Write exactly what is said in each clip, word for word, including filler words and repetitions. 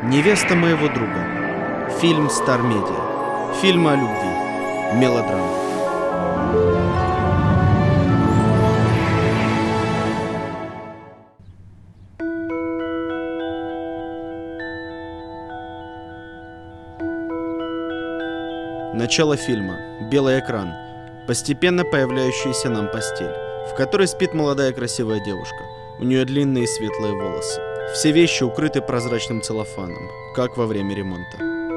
Невеста моего друга. Фильм Стар Медиа. Фильм о любви. Мелодрама. Начало фильма. Белый экран. Постепенно появляющаяся нам постель, в которой спит молодая красивая девушка. У нее длинные светлые волосы. Все вещи укрыты прозрачным целлофаном, как во время ремонта.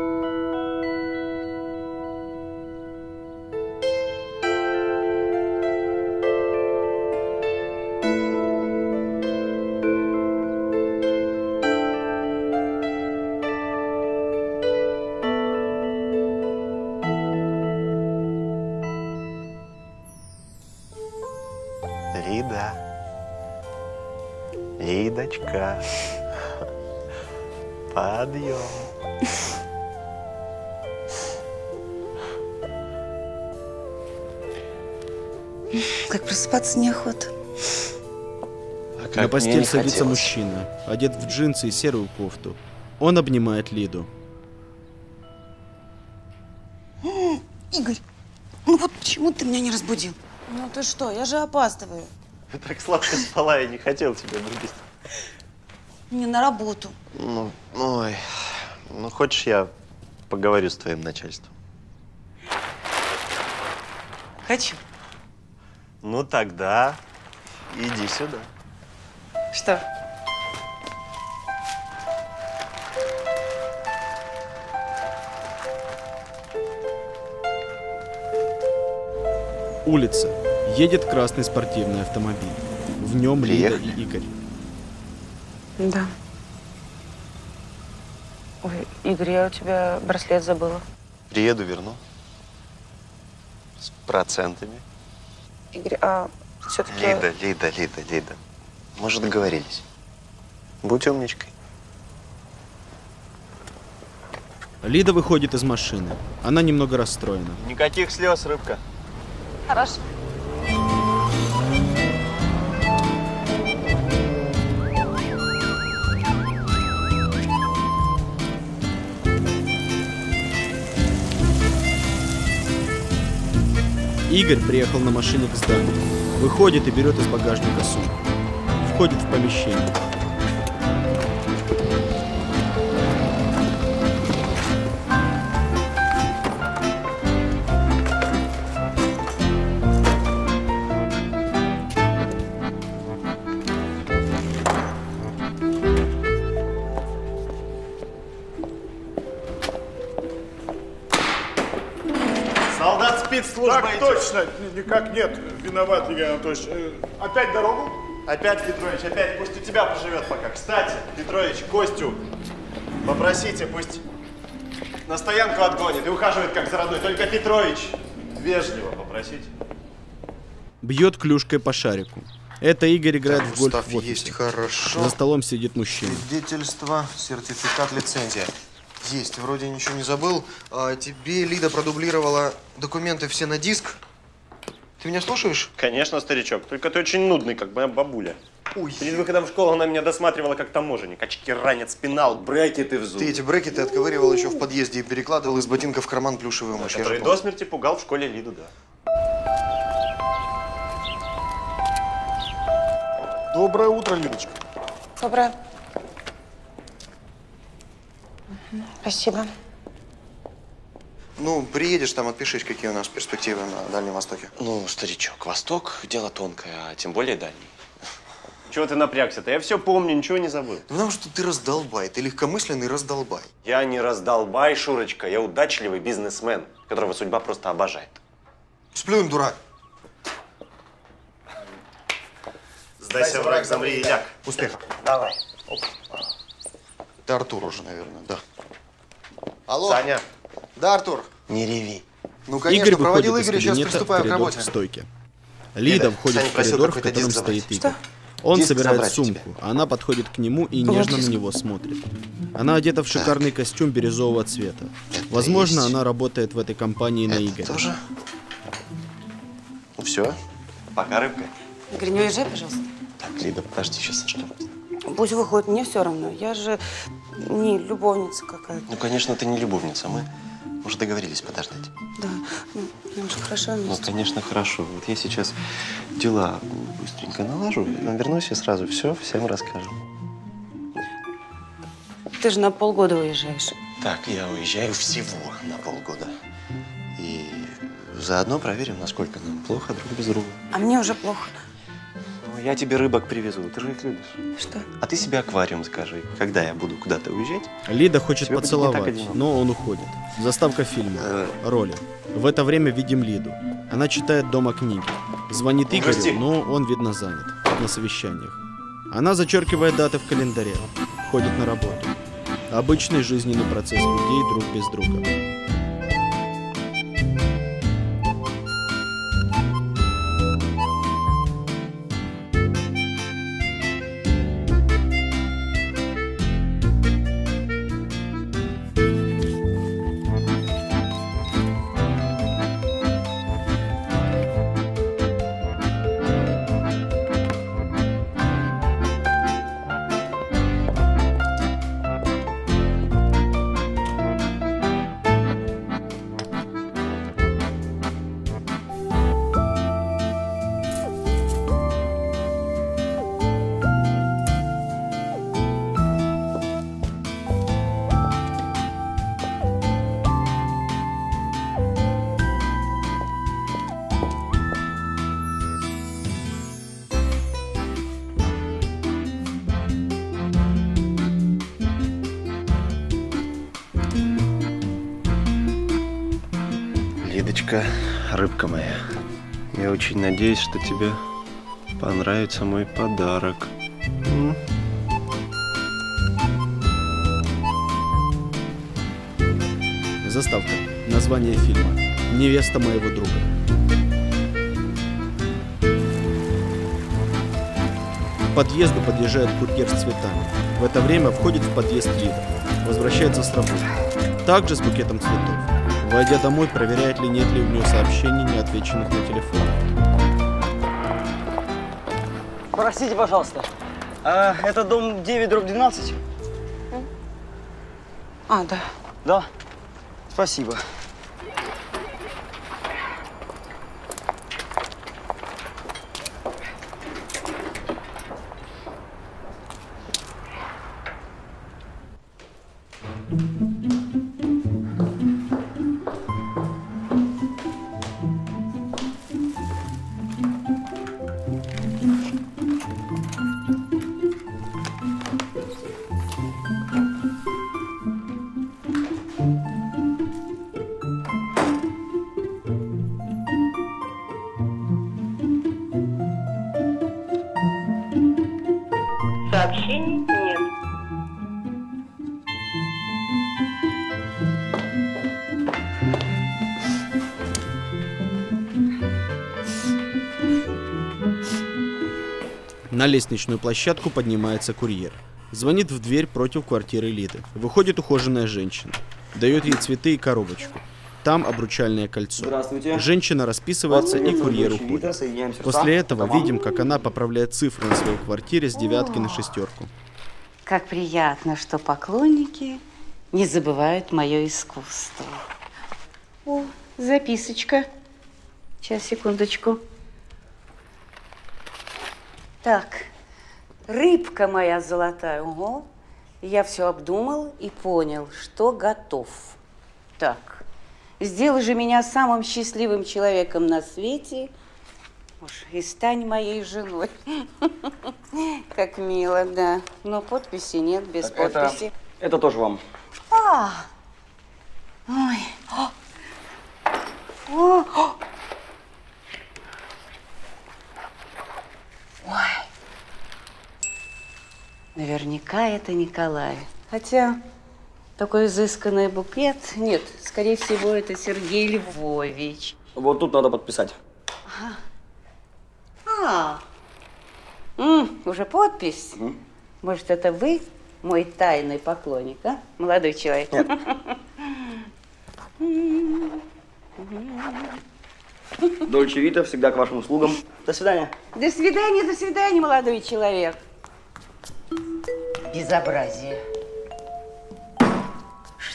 Лида. Лидочка. Подъем. Как просыпаться неохота. А как На постель мне садится хотелось. мужчина, одет в джинсы и серую кофту. Он обнимает Лиду. Игорь, ну вот почему ты меня не разбудил? Ну ты что, я же опаздываю. Ты так сладко спала, я не хотел тебя будить. Мне на работу. Ну, ой. Ну, хочешь, я поговорю с твоим начальством? Хочу. Ну, тогда иди сюда. Что? Улица. Едет красный спортивный автомобиль. В нем Лида Приехали? и Игорь. Да. Ой, Игорь, я у тебя браслет забыла. Приеду, верну. С процентами. Игорь, а все-таки... Лида, Лида, Лида, Лида. Мы же договорились. Будь умничкой. Лида выходит из машины. Она немного расстроена. Никаких слез, рыбка. Хорошо. Игорь приехал на машине к зданию. Выходит и берет из багажника сумку. Входит в помещение. Солдат спецслужбы. Так точно, никак нет. Виноват, Игорь Анатольевич. Э, Опять дорогу? Опять, Петрович, опять. Пусть у тебя поживет пока. Кстати, Петрович, Костю попросите, пусть на стоянку отгонит и ухаживает как за родной. Только Петрович, вежливо попросите. Бьет клюшкой по шарику. Это Игорь играет в гольф Устав в офисе. есть, хорошо. За столом сидит мужчина. Свидетельство, сертификат, лицензия. Есть, вроде ничего не забыл. А, тебе Лида продублировала документы все на диск. Ты меня слушаешь? Конечно, старичок. Только ты очень нудный, как моя бабуля. Ой. Перед выходом в школу она меня досматривала как таможенник. Очки, ранец, пенал, брекеты в зуб. Ты эти брекеты отковыривал еще в подъезде и перекладывал из ботинка в карман плюшевую мышь. Я же Который помню. до смерти пугал в школе Лиду, да. Доброе утро, Лидочка. Доброе. Спасибо. Ну, приедешь там, отпишись, какие у нас перспективы на Дальнем Востоке. Ну, старичок, Восток – дело тонкое, а тем более дальний. Чего ты напрягся-то? Я все помню, ничего не забыл. Ну, потому что ты раздолбай, ты легкомысленный раздолбай. Я не раздолбай, Шурочка, я удачливый бизнесмен, которого судьба просто обожает. Сплюнь, дурак. Сдайся, враг, замри и ляг. Успехов. Давай. Это Артур уже, наверное, да. Алло. Саня. Да, Артур. Не реви. Ну, конечно, Игорь проводил выходит из Игоря, сейчас кабинета в приступаю к коридор работе. к стойке. Лида Лида, входит Саня в просил коридор, в какой-то котором диск забрать. стоит Игорь. Что? Он Диск собирает забрать сумку. тебе. Она подходит к нему и Какой нежно диск? на него смотрит. Она одета в шикарный костюм бирюзового цвета. Возможно, есть. она работает в этой компании на Это Игоря. тоже? Ну, все. Пока, рыбка. Игорь, не уезжай, пожалуйста. Так, Лида, подожди, сейчас что? Пусть выходит, мне все равно. Я же не любовница какая-то. Ну, конечно, ты не любовница. Мы уже договорились подождать. Да, ну, нам же хорошо Ну, вместе. конечно, хорошо. Вот я сейчас дела быстренько налажу, вернусь и сразу все всем расскажу. Ты же на полгода уезжаешь. Так, я уезжаю всего на полгода. И заодно проверим, насколько нам плохо друг без друга. А мне уже плохо. Ну, я тебе рыбок привезу, ты же их любишь. Что? А ты себе аквариум закажи. Когда я буду куда-то уезжать? Лида хочет Тебе будет не поцеловать, так одиноко. но он уходит. Заставка фильма. Э. Роли. В это время видим Лиду. Она читает дома книги. Звонит Игорю, Прости. но он, видно, занят. На совещаниях. Она зачеркивает даты в календаре. Ходит на работу. Обычный жизненный процесс людей друг без друга. Лидочка, рыбка моя, я очень надеюсь, что тебе понравится мой подарок. М? Заставка. Название фильма. Невеста моего друга. К подъезду подъезжает курьер с цветами. В это время входит в подъезд Лида. Возвращается с работы. Также с букетом цветов. Войдя домой, проверяет ли нет ли у нее сообщений, не отвеченных на телефон. Простите, пожалуйста, а это дом девять дробь двенадцать? А, да. Да? Спасибо. Сообщений нет. На лестничную площадку поднимается курьер. Звонит в дверь против квартиры Лиды. Выходит ухоженная женщина. Дает ей цветы и коробочку. Там обручальное кольцо. Здравствуйте. Женщина расписывается, и курьер уходит. После этого видим, как она поправляет цифры на своей квартире с девятки на шестерку. Как приятно, что поклонники не забывают мое искусство. О, записочка. Сейчас, секундочку. Так, рыбка моя золотая. Ого. Я все обдумал и понял, что готов. Так, сделай же меня самым счастливым человеком на свете. Уж и стань моей женой. Как мило, да. Но подписи нет, без Так, это- подписи. Это тоже вам. А! Ой. О! О! О! Ой. Наверняка это Николай. Хотя такой изысканный букет. Нет, скорее всего, это Сергей Львович. Вот тут надо подписать. А, М, уже подпись? Мгм. Может, это вы, мой тайный поклонник, а, молодой человек? Нет. Дольче Вита всегда к вашим услугам. До свидания. До свидания, до свидания, молодой человек. Безобразие.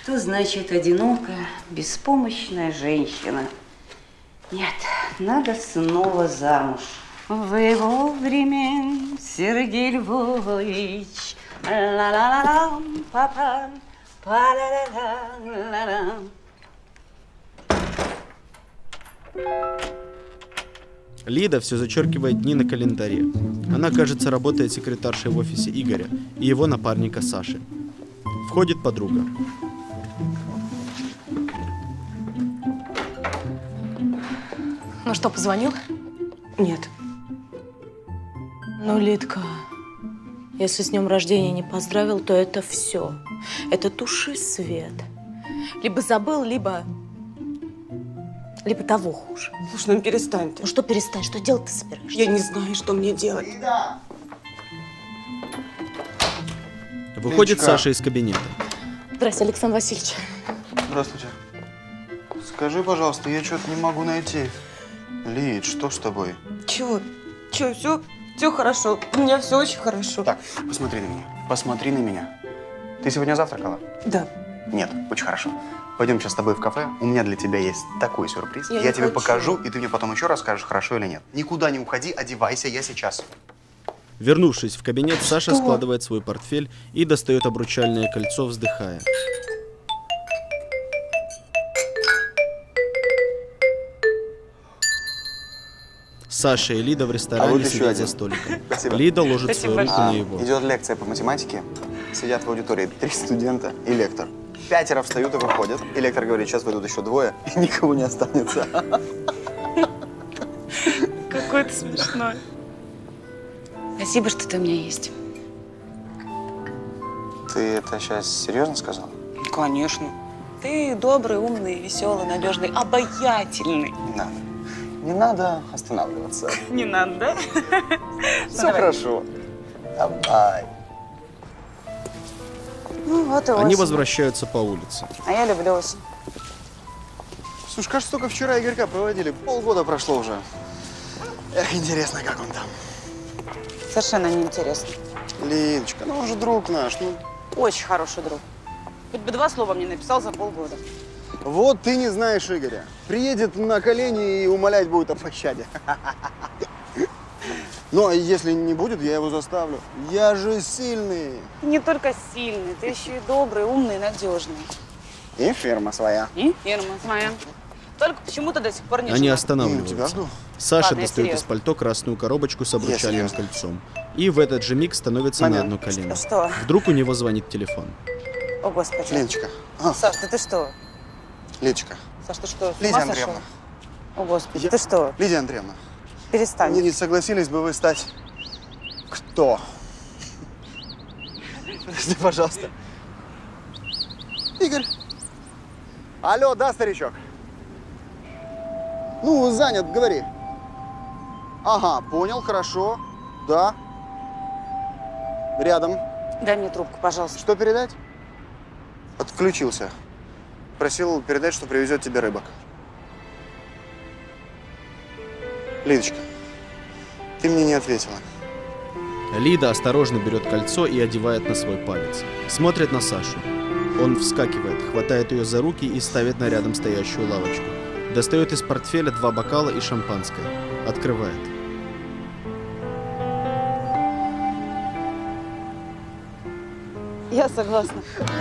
Что значит одинокая, беспомощная женщина? Нет, надо снова замуж. Вы вовремя, Сергей Львович. Ла-ла-ла-лам, папа, па-ла-ла-ла-ла-ла. Лида все зачеркивает дни на календаре. Она, кажется, работает секретаршей в офисе Игоря и его напарника Саши. Входит подруга. Ну что, позвонил? Нет. Ну, Лидка, если с днем рождения не поздравил, то это все. Это туши свет. Либо забыл, либо... Либо того хуже. Слушай, ну перестань ты. Ну что перестань, что делать ты собираешься? Я не знаю, что мне делать. Выходит Лидочка. Саша из кабинета. Здрасте, Александр Васильевич. Здравствуйте. Скажи, пожалуйста, я что-то не могу найти. Лид, что с тобой? Чего? Чего? Все, все хорошо. У меня все очень хорошо. Так, посмотри на меня. Посмотри на меня. Ты сегодня завтракала? Да. Нет, очень хорошо. Пойдем сейчас с тобой в кафе. У меня для тебя есть такой сюрприз. Я Я не тебе хочу. покажу, и ты мне потом еще расскажешь, хорошо или нет. Никуда не уходи, одевайся, я сейчас. Вернувшись в кабинет, Саша Что? складывает свой портфель и достает обручальное кольцо, вздыхая. Саша и Лида в ресторане А вот еще сидят один. за столиком. Спасибо. Лида ложит свою руку А, на его. идет лекция по математике. Сидят в аудитории три студента и лектор. Пятеро встают и выходят. И лектор говорит, сейчас выйдут еще двое, и никого не останется. Какой ты смешной. Спасибо, что ты у меня есть. Ты это сейчас серьезно сказал? Конечно. Ты добрый, умный, веселый, надежный, обаятельный. Не надо. Не надо останавливаться. Не надо, да? Все хорошо. Давай. Ну, вот и Они осень. возвращаются по улице. А я люблю осень. Слушай, кажется, только вчера Игорька проводили. Полгода прошло уже. Эх, интересно, как он там. Совершенно неинтересно. Лидочка, ну он же друг наш. Ну, Очень хороший друг. Хоть бы два слова мне написал за полгода. вот ты не знаешь Игоря. Приедет на колени и умолять будет о пощаде. Ну, а если не будет, я его заставлю. Я же сильный. Ты не только сильный, ты еще и добрый, умный, надежный. И фирма своя. И фирма своя. Только почему-то до сих пор не Они женат. останавливаются. тебя жду. Саша Ладно, я достает из серьезно. пальто красную коробочку с обручальным серьезно. кольцом. И в этот же миг становится на Момент. одно колено. Что? Вдруг у него звонит телефон. О, Господи. Леночка. А, Саш, да ты что? Лидочка. Саш, ты что, с Лидия ума Андреевна. сошел? О, Господи, Я- ты что? Лидия Андреевна. Перестань. Не, не согласились бы вы стать... Кто? Подожди, пожалуйста. Игорь. Алло, да, старичок? Ну, занят, говори. Ага, понял, хорошо. Да. Рядом. Дай мне трубку, пожалуйста. Что передать? Отключился. Просил передать, что привезет тебе рыбок. Лидочка, ты мне не ответила. Лида осторожно берет кольцо и одевает на свой палец. Смотрит на Сашу. Он вскакивает, хватает ее за руки и ставит на рядом стоящую лавочку. Достает из портфеля два бокала и шампанское. Открывает. Я согласна.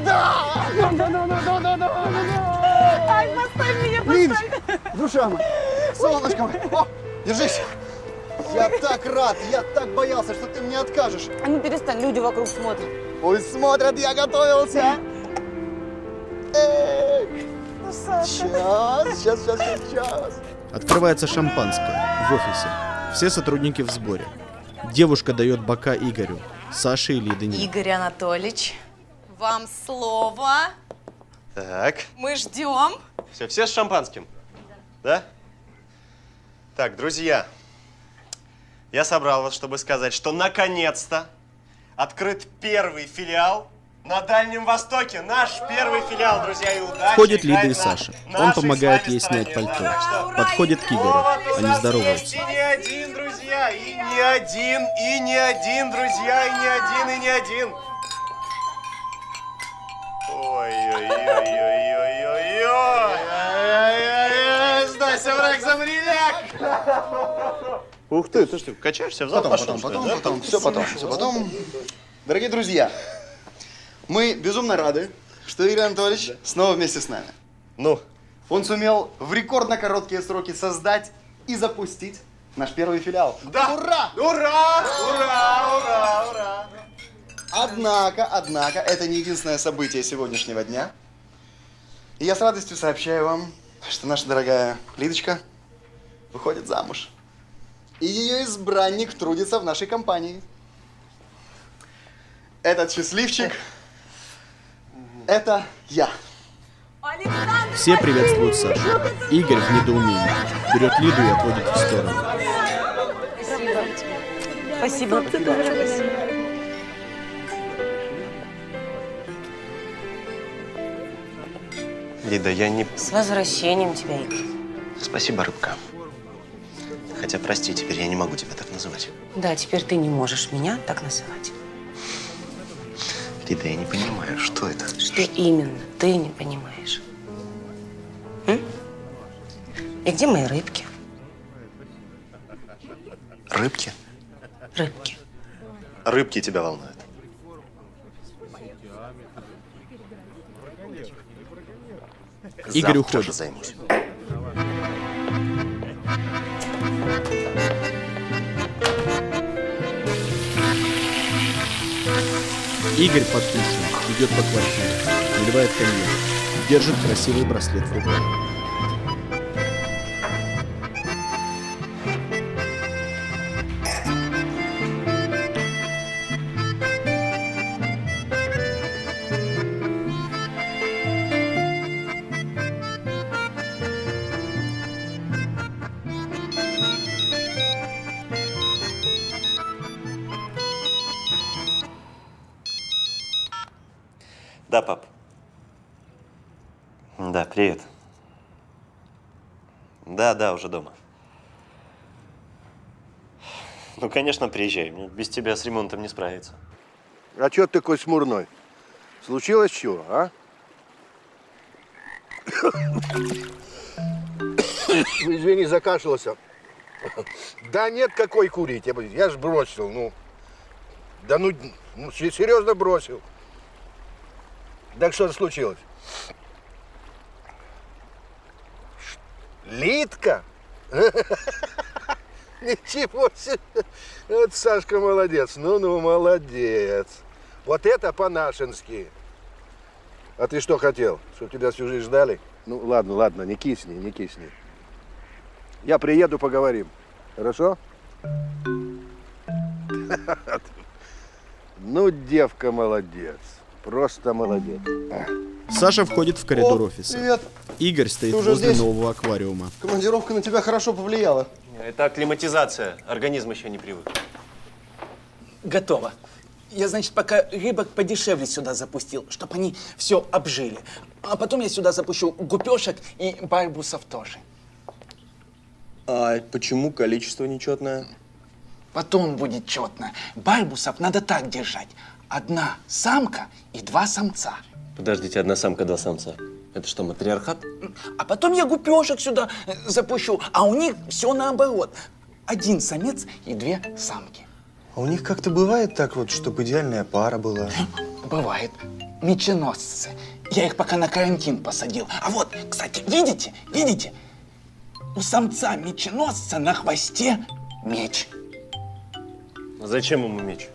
Лидочка, душа моя, солнышко мое, о, держись. Я так рад, я так боялся, что ты мне откажешь. А ну перестань, люди вокруг смотрят. Пусть смотрят, я готовился. Эй, Ну, Саша. сейчас, сейчас, сейчас, сейчас. Открывается шампанское в офисе. Все сотрудники в сборе. Девушка дает бока Игорю. Саши и Лиды нет. Игорь Анатольевич, вам слово. Так, Мы ждем. все, все с шампанским? Да? Так, друзья, я собрал вас, чтобы сказать, что наконец-то открыт первый филиал на Дальнем Востоке. Наш первый филиал, друзья, и удачи. Входит Лида играет и на Саша. Он нашей помогает с вами ей снять стороне. пальто. Так что Подходит к Игорю. повод у Они нас здороваются. есть. И не один, друзья, и не один, и не один, друзья, и не один, и не один. Ой-ой-ой. Ой-ой-ой-ой-ой-ой! Сдайся, враг, замриляк! Ух ты, ты что, качаешься в зал? Потом, пошел, потом, что ли, потом, да? потом, все потом, все потом. Дорогие друзья, мы безумно рады, что Игорь Анатольевич снова вместе с нами. Ну? Он сумел в рекордно короткие сроки создать и запустить наш первый филиал. Да! Ура! Ура! Ура! Ура! Ура! Однако, однако, это не единственное событие сегодняшнего дня. И я с радостью сообщаю вам, что наша дорогая Лидочка выходит замуж. И ее избранник трудится в нашей компании. Этот счастливчик – это я. Все приветствуют Сашу. Игорь в недоумении. Берет Лиду и отводит в сторону. Спасибо. Спасибо. Лида, я не... С возвращением тебя, Игорь. Спасибо, рыбка. Хотя, прости, теперь я не могу тебя так называть. Да, теперь ты не можешь меня так называть. Лида, я не понимаю, что это? Что именно ты не понимаешь? М? И где мои рыбки? Рыбки? Рыбки. Рыбки тебя волнуют. Игорь Завтра уходит. же займусь. Игорь подпушен, идет по квартире, наливает коньяк, держит красивый браслет в руках. Да, пап. Да, привет. Да, да, уже дома. Ну, конечно, приезжай. Мне без тебя с ремонтом не справиться. А чё ты такой смурной? Случилось чего, а? Извини, закашлялся. Да нет, какой курить? Я, я ж бросил, ну. Да ну, ну серьезно бросил. Так что случилось? Лидка? Ничего себе. Вот Сашка молодец. Ну-ну, молодец. Вот это по-нашенски. А ты что хотел? Чтобы тебя всю жизнь ждали? Ну, ладно, ладно, не кисни, не кисни. Я приеду, поговорим. Хорошо? Ну, девка молодец. Просто молодец. Саша входит в коридор О, офиса. привет. Игорь стоит Ты уже возле здесь? нового аквариума. Командировка на тебя хорошо повлияла. Это акклиматизация. Организм еще не привык. Готово. Я, значит, пока рыбок подешевле сюда запустил, чтобы они все обжили. А потом я сюда запущу гупешек и барбусов тоже. А почему количество нечетное? Потом будет четно. Барбусов надо так держать. Одна самка и два самца. Подождите, одна самка, два самца. Это что, матриархат? А потом я гупешек сюда запущу, а у них все наоборот. Один самец и две самки. А у них как-то бывает так вот, чтобы идеальная пара была? Бывает. Меченосцы. Я их пока на карантин посадил. А вот, кстати, видите, видите? У самца меченосца на хвосте меч. А зачем ему меч?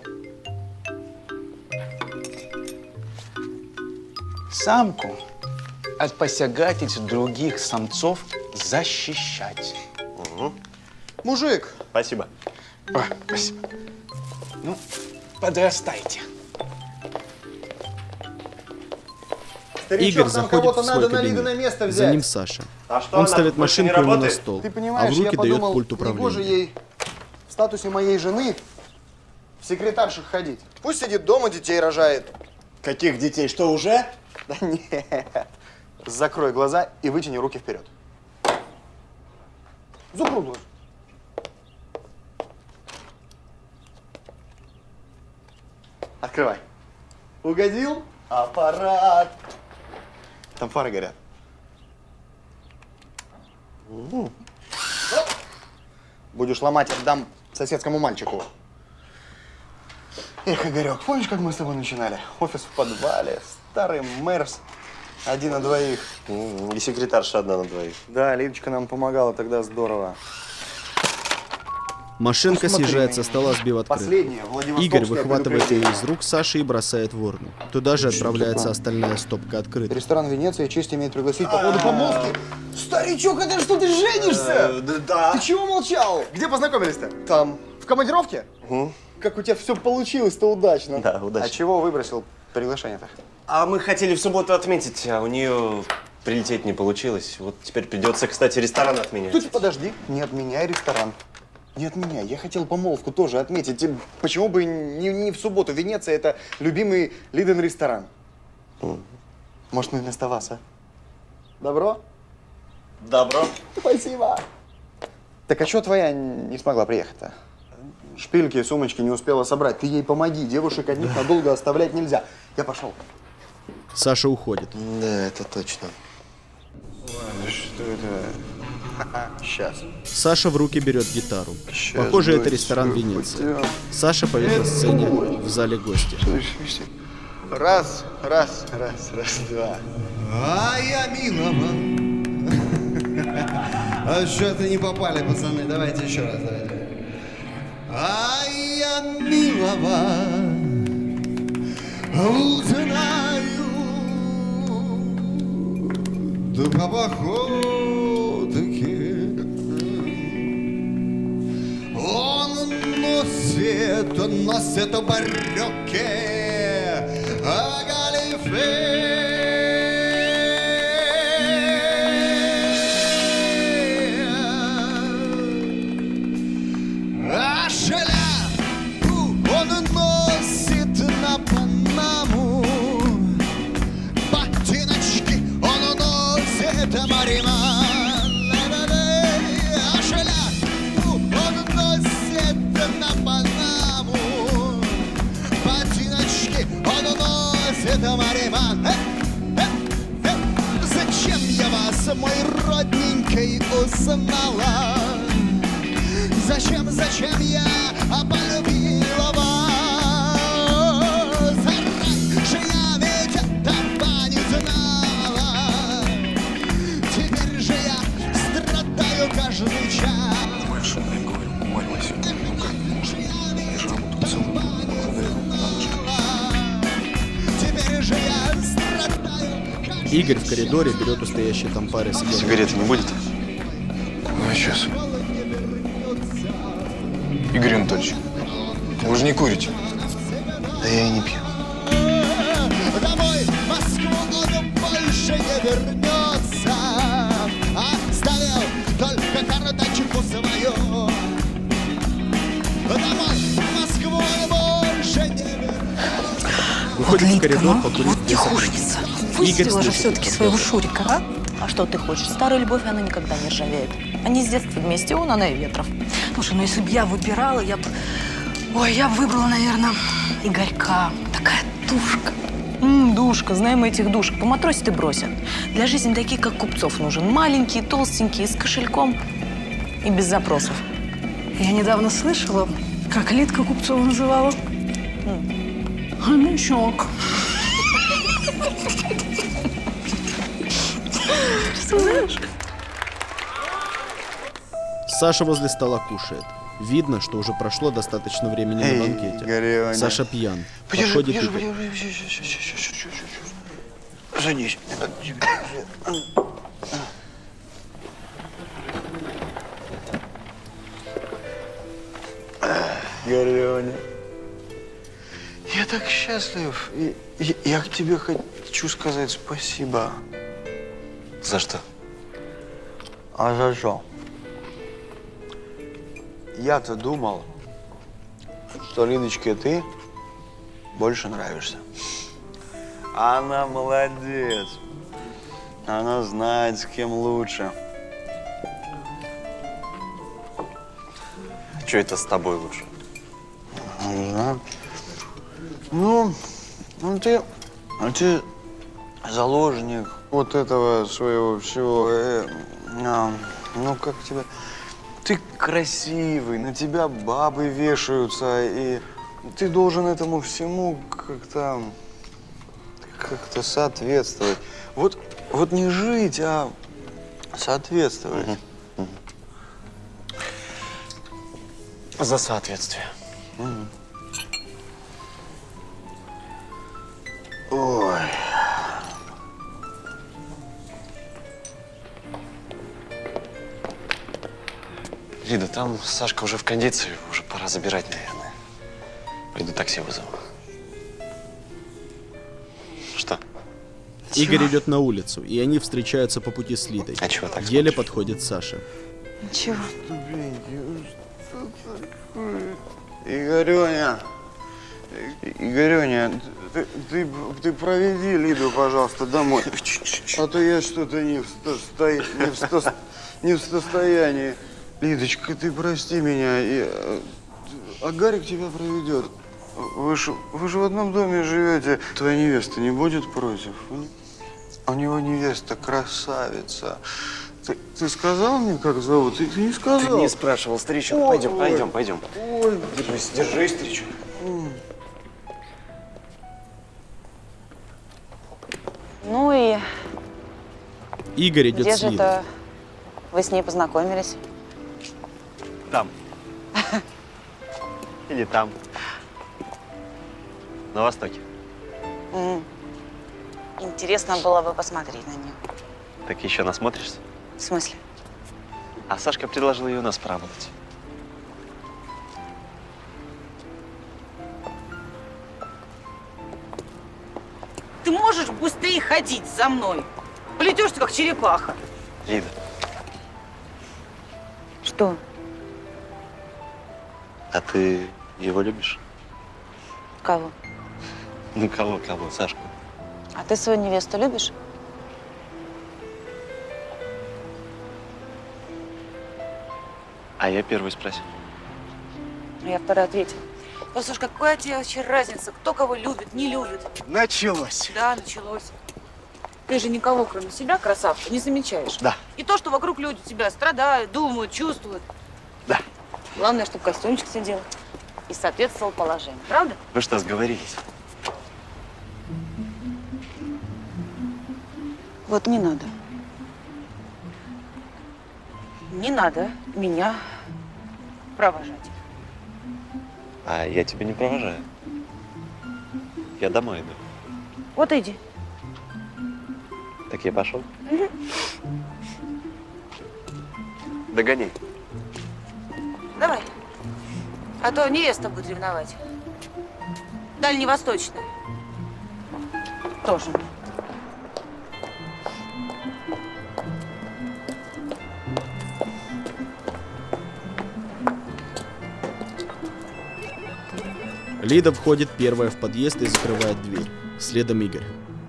Самку от посягательств других самцов защищать. Угу. Мужик! Спасибо. О, спасибо. Ну, подрастайте. Старичок, Игорь нам заходит кого-то в свой надо на кабинет. Лидино место За взять. ним Саша. А что, Он она ставит больше не машинку ему на работает? стол, Ты а понимаешь, в руки я дает подумал, пульт негоже управления. ей в статусе моей жены в секретарших ходить. Пусть сидит дома, детей рожает. Каких детей? Что, уже? Да нет. Закрой глаза и вытяни руки вперед. Закрой глаза. Открывай. Угодил? Аппарат. Там фары горят. Угу. Будешь ломать, отдам соседскому мальчику. Эх, Игорек, помнишь, как мы с тобой начинали? Офис в подвале, старый Мерс, один на двоих. И секретарша одна на двоих. Да, Лидочка нам помогала тогда здорово. Машинка Ну, съезжает со стола, сбив открытку. Последнее, Игорь выхватывает ее из рук Саши и бросает в урну. Туда же отправляется остальная стопка открыток. Ресторан «Венеция» честь имеет пригласить по поводу помолвки. Старичок, это что, ты женишься? Да. Ты чего молчал? Где познакомились-то? Там. В командировке? Как у тебя все получилось-то удачно. Да, удачно. А чего выбросил приглашение-то? А мы хотели в субботу отметить, а у нее прилететь не получилось. Вот теперь придется, кстати, ресторан отменять. Тут подожди, не отменяй ресторан. Не отменяй. Я хотел помолвку тоже отметить. И почему бы не, не в субботу? Венеция – это любимый Лидин ресторан. Mm. Может, мы вместо вас, а? Добро? Добро. Спасибо. Так а что твоя не смогла приехать-то? Шпильки, сумочки не успела собрать. Ты ей помоги. Девушек одних надолго оставлять нельзя. Я пошел. Саша уходит. Да, это точно. Ладно, что это? Сейчас. Саша в руки берет гитару. Сейчас, Похоже, это дочь, ресторан всё, Венеция. пойдём. Саша поет на сцене в зале гостя. Раз, раз, раз, раз, два. А я милого. А что-то не попали, пацаны. Давайте еще раз, давайте. А я милого узнаю, да по походке он носит, он носит в барёке галифе. А шляпу он носит на Панаму, ботиночки он носит Мариман. А шляпу он носит на Панаму, ботиночки он носит Мариман. Зачем я вас, мой родненький, узнала? Зачем, зачем я полюбила вас? Раньше я ведь этого не знала. Теперь же я страдаю каждый час. Давай, что я говорю, умоляйся. Ну-ка, лежа вот тут целую, Теперь же я страдаю. Игорь в коридоре берет у стоящей там пары сигарет. Сигареты не будете? Ну, сейчас. Игорь Анатольевич, вы же не курите. Да я и не пью. Домой в Москву он больше не вернется. Оставил только карточку свою. Домой в Москву он больше не вернется. Выходит в коридор ну, покурить вот без тихушница. Пустила же все-таки своего Шурика, а? А что ты хочешь? Старая любовь, она никогда не ржавеет. Они с детства вместе, он, она и Ветров. Слушай, ну если бы я выбирала, я бы... Ой, я бы выбрала, наверное, Игорька. Такая душка. М, душка, знаем мы этих душек. Поматросят и бросят. Для жизни такие, как Купцов, нужен. Маленькие, толстенькие, с кошельком и без запросов. Я недавно слышала, как Лидка Купцова называла. Хомячок. Представляешь? Саша возле стола кушает. Видно, что уже прошло достаточно времени Эй, на банкете. Игорёня. Саша пьян. Подержи, Подходит подержи, Игорь. подержи, подержи, подержи, подержи. Садись. Игорёня, я так счастлив. И, и, я к тебе хочу сказать спасибо. За что? А за что? Я-то думал, что Лидочке ты больше нравишься. Она молодец. Она знает, с кем лучше. Что это с тобой лучше? Не знаю. Ну, ну ты, ну ты заложник вот этого своего всего. Э, а, ну, как тебя... Ты красивый, на тебя бабы вешаются, и ты должен этому всему как-то как-то соответствовать. Вот, вот не жить, а соответствовать. Mm-hmm. Mm-hmm. За соответствие. Mm-hmm. Ой. Лида, там Сашка уже в кондиции, уже пора забирать, наверное. Пойду такси вызову. Что? Игорь Чего? идет на улицу, и они встречаются по пути с Лидой. А чего так Еле смотришь? подходит Саша. Чего? Игорёня, Игорёня, ты, ты, ты проведи Лиду, пожалуйста, домой. А то я что-то не, в сто- не, в сто- не в состоянии. Лидочка, ты прости меня. Я... А Гарик тебя проведет. Вы же вы ж в одном доме живете. Твоя невеста не будет против? У него невеста красавица. Ты, ты сказал мне, как зовут? Ты, ты не сказал. Ты не спрашивал, старичок. Ой, Пойдем, ой. пойдем, пойдем. Ой. Держись, держись, старичок. Ну и Игорь идет где с же Лидой. это вы с ней познакомились? Там. Или там. На востоке. М. Интересно было бы посмотреть на нее. Так еще насмотришься? В смысле? А Сашка предложил ее у нас поработать. Ты можешь быстрее ходить за мной? Плетешься, как черепаха. Лида, Что? а ты его любишь? Кого? Ну кого, кого? Сашку. А ты свою невесту любишь? А я первый спросил. Я второй ответил. Послушай, какая тебе вообще разница, кто кого любит, не любит? Началось. Да, началось. Ты же никого, кроме себя, красавца, не замечаешь. Да. И то, что вокруг люди тебя страдают, думают, чувствуют. Да. Главное, чтобы костюмчик сидел и соответствовал положению. Правда? Вы что, сговорились? Вот не надо. Не надо меня провожать. А я тебя не провожаю. Я домой иду. Вот иди. Так я пошел. Догоняй. Давай. А то невеста будет ревновать. Дальневосточная. Тоже. Лида входит первая в подъезд и закрывает дверь. Следом Игорь.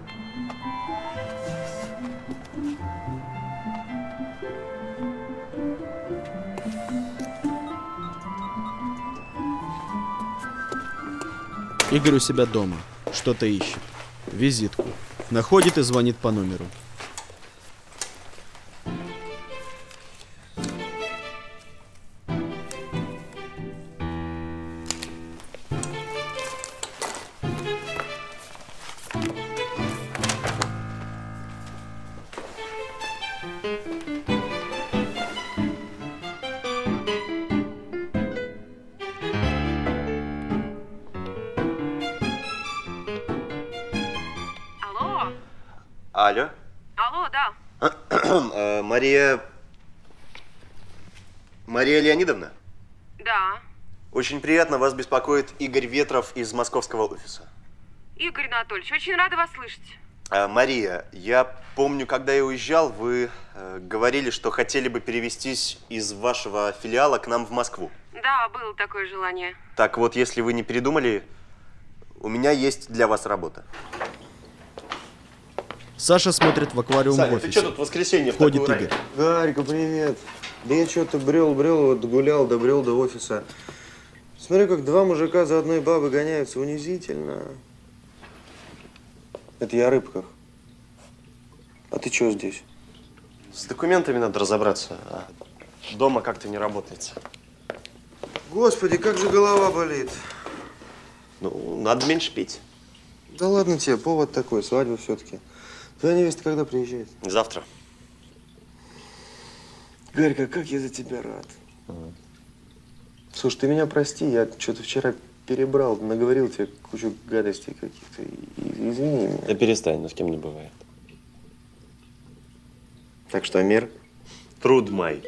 Игорь у себя дома. Что-то ищет. Визитку. Находит и звонит по номеру. Алло? Алло. Алло, да. Э, Мария... Мария Леонидовна? Да. Очень приятно, вас беспокоит Игорь Ветров из московского офиса. Игорь Анатольевич, очень рада вас слышать. Э, Мария, я помню, когда я уезжал, вы э, говорили, что хотели бы перевестись из вашего филиала к нам в Москву. Да, было такое желание. Так вот, если вы не передумали, у меня есть для вас работа. Саша смотрит в аквариум Саня, в ты офисе. что тут в воскресенье в Входит такую Игорь. рань? Гарька, привет. Да я что-то брел-брел, вот гулял, добрел до офиса. Смотрю, как два мужика за одной бабой гоняются. Унизительно. Это я о рыбках. А ты чего здесь? С документами надо разобраться, а дома как-то не работает. Господи, как же голова болит. Ну, надо меньше пить. Да ладно тебе, повод такой, свадьба все-таки. Твоя невеста когда приезжает? Завтра. Гарька, как я за тебя рад. Ага. Слушай, ты меня прости, я что-то вчера перебрал, наговорил тебе кучу гадостей каких-то. Извини меня. Да перестань, ну с кем не бывает. Так что, мир, труд мой.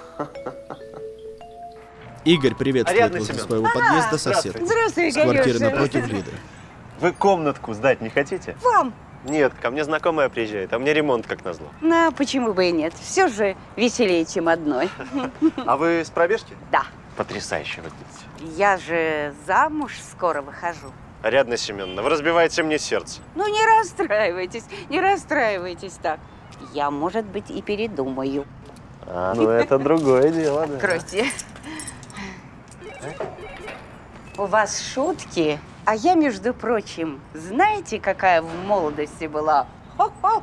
Игорь приветствует Ариадна возле Семеновна. своего подъезда сосед. Здравствуй, С квартиры Игорюша. напротив Лиды. Вы комнатку сдать не хотите? Вам? Нет, ко мне знакомая приезжает, а мне ремонт как назло. Ну, почему бы и нет? Все же веселее, чем одной. А вы с пробежки? Да. Потрясающе выглядите. Я же замуж скоро выхожу. Ариадна Семеновна, вы разбиваете мне сердце. Ну, не расстраивайтесь, не расстраивайтесь так. Я, может быть, и передумаю. А, ну это другое дело, да. Крути. У вас шутки, а я, между прочим, знаете, какая в молодости была? Хо-хо!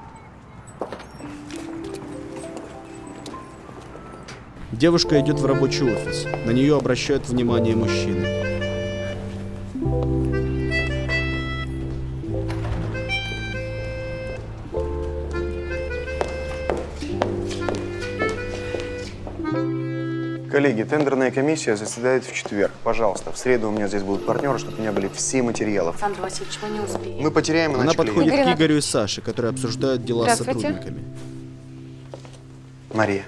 Девушка идет в рабочий офис. На нее обращают внимание мужчины. Коллеги, тендерная комиссия заседает в четверг. Пожалуйста, в среду у меня здесь будут партнеры, чтобы у меня были все материалы. Александр Васильевич, мы не успеем. Мы потеряем Она иначе подходит клиента. к Игорю и Саше, которые обсуждают дела с Здравствуйте. сотрудниками. Мария.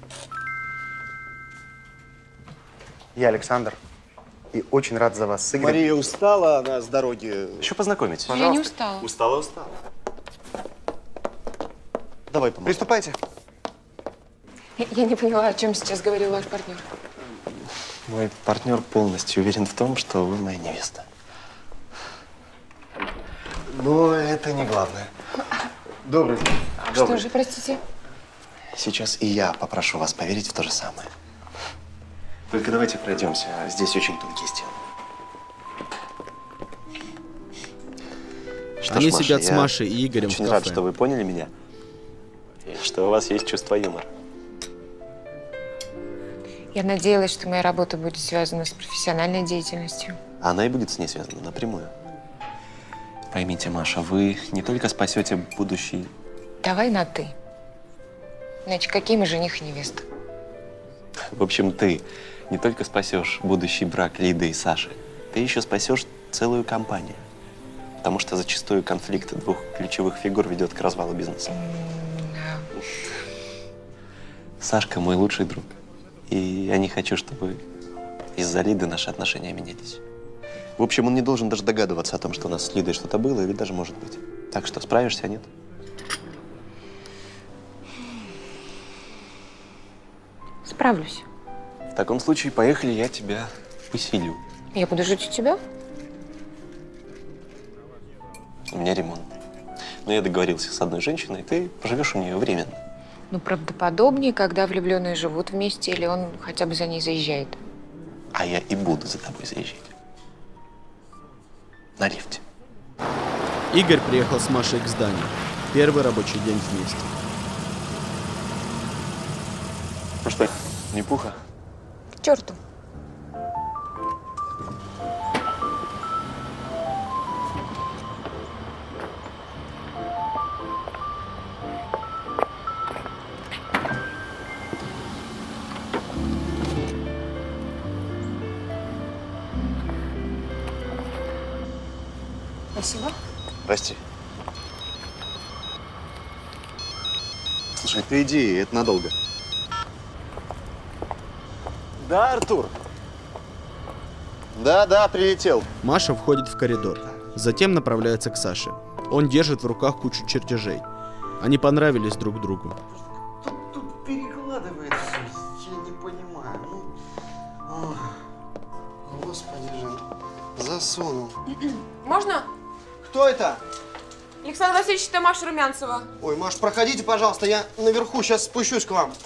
Я Александр. И очень рад за вас с Игорем. Мария устала, она с дороги. Еще познакомить. Я не устала. Устала, устала. Давай поможем. Приступайте. Я, я не поняла, о чем сейчас говорил ваш партнер. Мой партнер полностью уверен в том, что вы моя невеста. Но это не главное. Добрый день. Что же, простите? Сейчас и я попрошу вас поверить в то же самое. Только давайте пройдемся. Здесь очень тонкие стены. Что Они ж, Маша, сидят с я Машей и Игорем в очень кафе. рад, что вы поняли меня. И что у вас есть чувство юмора. Я надеялась, что моя работа будет связана с профессиональной деятельностью. Она и будет с ней связана напрямую. Поймите, Маша, вы не только спасете будущий… Давай на «ты». Иначе какие мы жених и невеста? В общем, ты не только спасешь будущий брак Лиды и Саши, ты еще спасешь целую компанию. Потому что зачастую конфликт двух ключевых фигур ведет к развалу бизнеса. Да. Сашка мой лучший друг. И я не хочу, чтобы из-за Лиды наши отношения менялись. В общем, он не должен даже догадываться о том, что у нас с Лидой что-то было, или даже может быть. Так что справишься, а нет? Справлюсь. В таком случае, поехали, я тебя поселю. Я буду жить у тебя? У меня ремонт. Но я договорился с одной женщиной, ты поживешь у нее временно. Ну, правдоподобнее, когда влюбленные живут вместе, или он хотя бы за ней заезжает. А я и буду за тобой заезжать. На лифте. Игорь приехал с Машей к зданию. Первый рабочий день вместе. Ну что, не пуха? К черту. Спасибо. Прости. Слушай, ты иди, это надолго. Да, Артур? Да, да, прилетел. Маша входит в коридор. Затем направляется к Саше. Он держит в руках кучу чертежей. Они понравились друг другу. Тут, тут перекладывается все, я не понимаю. Ну, ой, господи же, засунул. Можно? Кто это? Александр Васильевич, это Маша Румянцева. Ой, Маш, проходите, пожалуйста, я наверху сейчас спущусь к вам.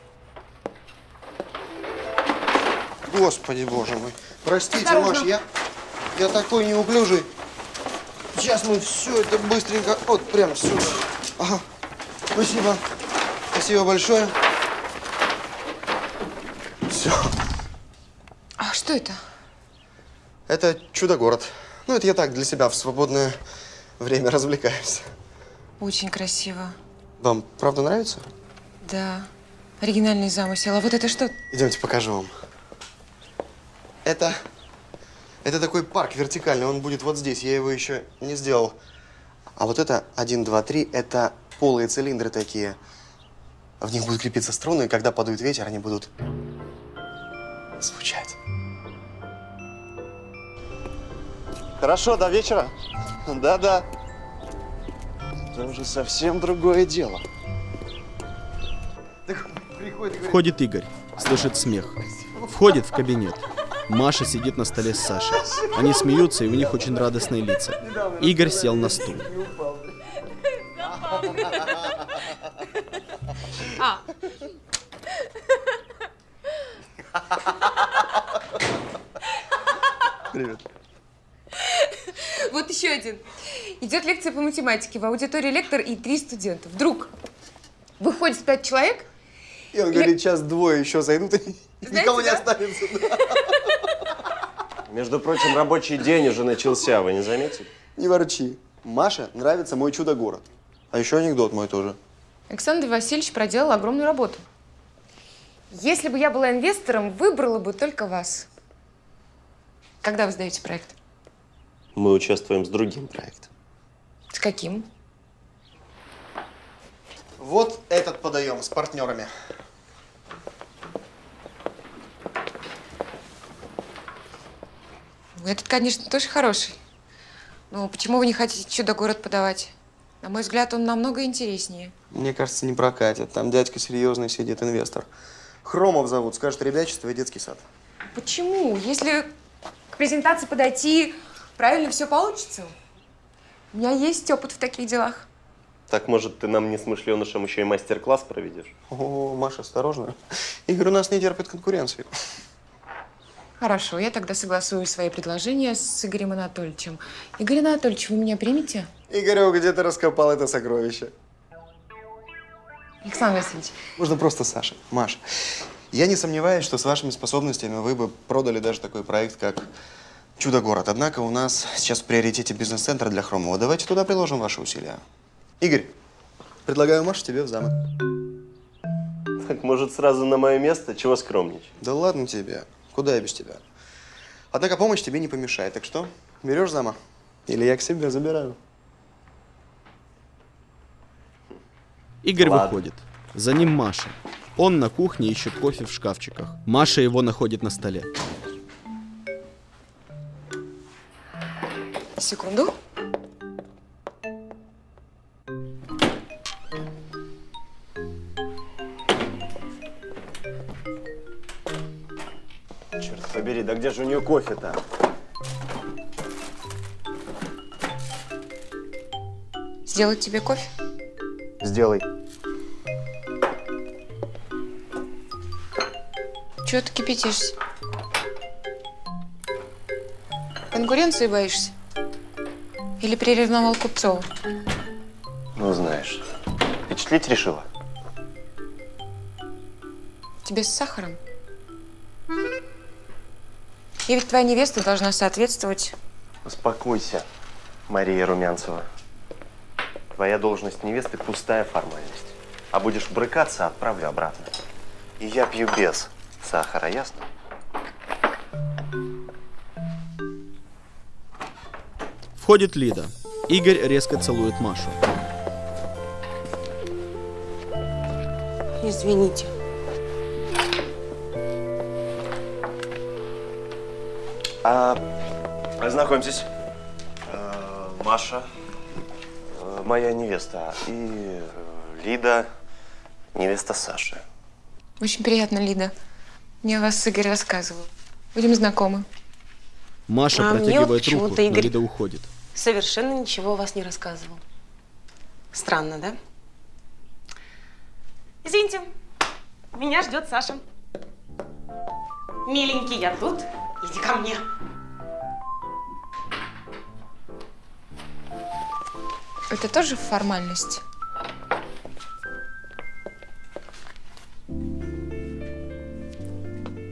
Господи, боже мой. Простите, Осторожно. Маш, я, я такой неуклюжий. Сейчас мы все это быстренько, вот прям сюда. Ага. Спасибо. Спасибо большое. Все. А что это? Это чудо-город. Ну, это я так, для себя в свободное время развлекаюсь. Очень красиво. Вам правда нравится? Да. Оригинальный замысел. А вот это что? Идемте, покажу вам. Это… Это такой парк вертикальный. Он будет вот здесь. Я его еще не сделал. А вот это один, два, три. Это полые цилиндры такие. В них будут крепиться струны, и когда подует ветер, они будут звучать. Хорошо, до вечера. Да-да. Это уже совсем другое дело. Входит Игорь, слышит смех. Входит в кабинет. Маша сидит на столе с Сашей. Они смеются, и у них очень радостные лица. Игорь сел на стул. А. Привет. Вот еще один. Идет лекция по математике. В аудитории лектор и три студента. Вдруг выходит пять человек. И он говорит, сейчас двое еще зайдут, и никого не останется. Между прочим, рабочий день уже начался, вы не заметили? Не ворчи. Маше нравится мой чудо-город. А еще анекдот мой тоже. Александр Васильевич проделал огромную работу. Если бы я была инвестором, выбрала бы только вас. Когда вы сдаете проект? Мы участвуем с другим проектом. С каким? Вот этот подаем с партнерами. Этот, конечно, тоже хороший. Но почему вы не хотите чудо-город подавать? На мой взгляд, он намного интереснее. Мне кажется, не прокатит. Там дядька серьезный сидит, инвестор. Хромов зовут, скажет ребячество и детский сад. Почему? Если к презентации подойти, правильно все получится. У меня есть опыт в таких делах. Так, может, ты нам, несмышленышам, еще и мастер-класс проведешь? О, Маша, осторожно. Игорь у нас не терпит конкуренции. Хорошо, я тогда согласую свои предложения с Игорем Анатольевичем. Игорь Анатольевич, вы меня примете? Игорек, где ты раскопал это сокровище? Александр Васильевич. Можно просто Саша. Маша, я не сомневаюсь, что с вашими способностями вы бы продали даже такой проект, как «Чудо-город». Однако у нас сейчас в приоритете бизнес-центр для Хромова. Давайте туда приложим ваши усилия. Игорь, предлагаю Маше тебе в замок. Так, может, сразу на мое место? Чего скромничать? Да ладно тебе. Куда я без тебя? Однако помощь тебе не помешает. Так что, берешь зама? Или я к себе забираю? Игорь Ладно. выходит. За ним Маша. Он на кухне ищет кофе в шкафчиках. Маша его находит на столе. Секунду. Черт побери, да где же у нее кофе-то? Сделать тебе кофе? Сделай. Чего ты кипятишься? Конкуренции боишься? Или приревновал Купцова? Ну, знаешь, впечатлить решила? Тебе с сахаром? И ведь твоя невеста должна соответствовать. Успокойся, Мария Румянцева. Твоя должность невесты – пустая формальность. А будешь брыкаться – отправлю обратно. И я пью без сахара, ясно? Входит Лида. Игорь резко целует Машу. Извините. А, знакомьтесь, э, Маша, э, моя невеста, и э, Лида, невеста Саши. Очень приятно, Лида. Мне о вас Игорь рассказывал. Будем знакомы. Маша А мне вот протягивает руку, почему-то но Игорь- Лида уходит. Совершенно ничего о вас не рассказывал. Странно, да? Извините, меня ждет Саша. Миленький, я тут. Иди ко мне. Это тоже формальность?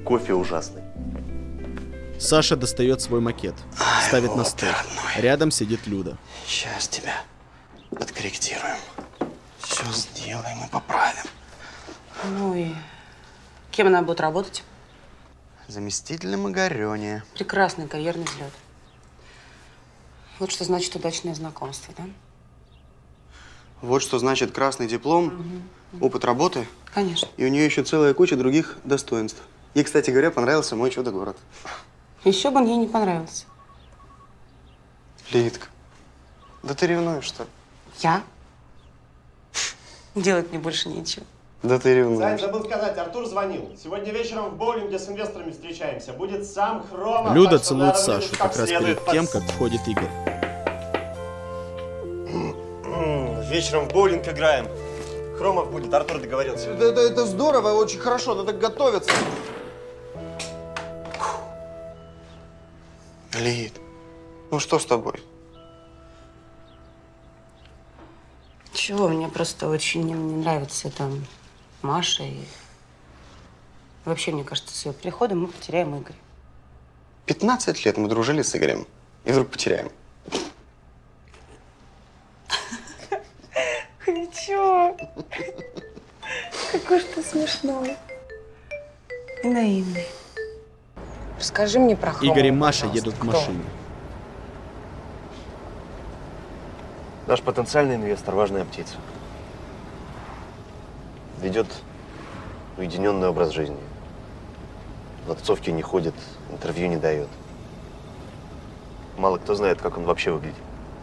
кофе ужасный. Саша достает свой макет, ставит на стол. Рядом сидит Люда. Сейчас тебя подкорректируем. Все сделаем и поправим. Ну и кем она будет работать? Заместителем Игорёни. Прекрасный карьерный взлет. Вот что значит удачное знакомство, да? Вот что значит красный диплом, угу. опыт работы. Конечно. И у нее еще целая куча других достоинств. Ей, кстати говоря, понравился мой чудо-город. Еще бы он ей не понравился. Лидка, да ты ревнуешь, что ли? Я? Делать мне больше нечего. Да ты ревнуешь. Сань, забыл сказать, Артур звонил. Сегодня вечером в боулинге с инвесторами встречаемся. Будет сам Хромов. Люда целует Сашу как раз перед тем, как входит Игорь. Вечером в боулинг играем. Хромов будет, Артур договорился. Это, это, это здорово, очень хорошо, надо готовиться. Лид, ну что с тобой? Чего, мне просто очень не, не нравится там Маша. И вообще, мне кажется, с ее приходом мы потеряем Игоря. пятнадцать лет мы дружили с Игорем, и вдруг потеряем. Ничего. Какой же ты смешной. И наивный. Расскажи мне про Хромова, Игорь и Маша пожалуйста. едут в Кто? машине. Наш потенциальный инвестор – важная птица. Ведет уединенный образ жизни. В отцовке не ходит, интервью не дает. Мало кто знает, как он вообще выглядит.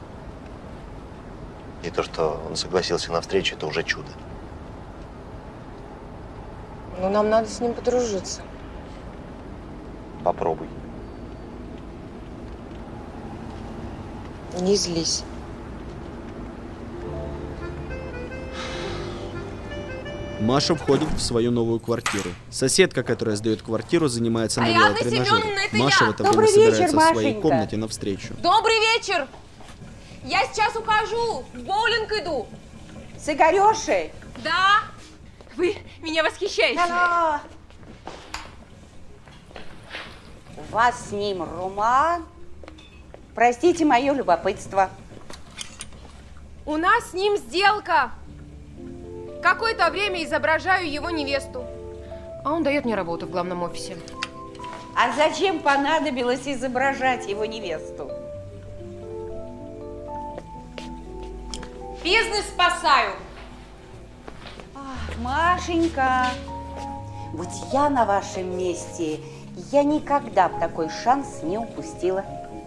И то, что он согласился на встречу, это уже чудо. Ну, нам надо с ним подружиться. Попробуй. Не злись. Маша входит в свою новую квартиру. Соседка, которая сдает квартиру, занимается на Ариадна велотренажере. Семеновна, это Маша я. в это Добрый время вечер, собирается в своей Машенька. комнате навстречу. Добрый вечер! Я сейчас ухожу, в боулинг иду. С Игорешей? Да? Вы меня восхищаете. Алло. У вас с ним роман? Простите мое любопытство. У нас с ним сделка. Какое-то время изображаю его невесту. А он дает мне работу в главном офисе. А зачем понадобилось изображать его невесту? Бизнес спасаю. Ах, Машенька, будь я на вашем месте, я никогда бы такой шанс не упустила.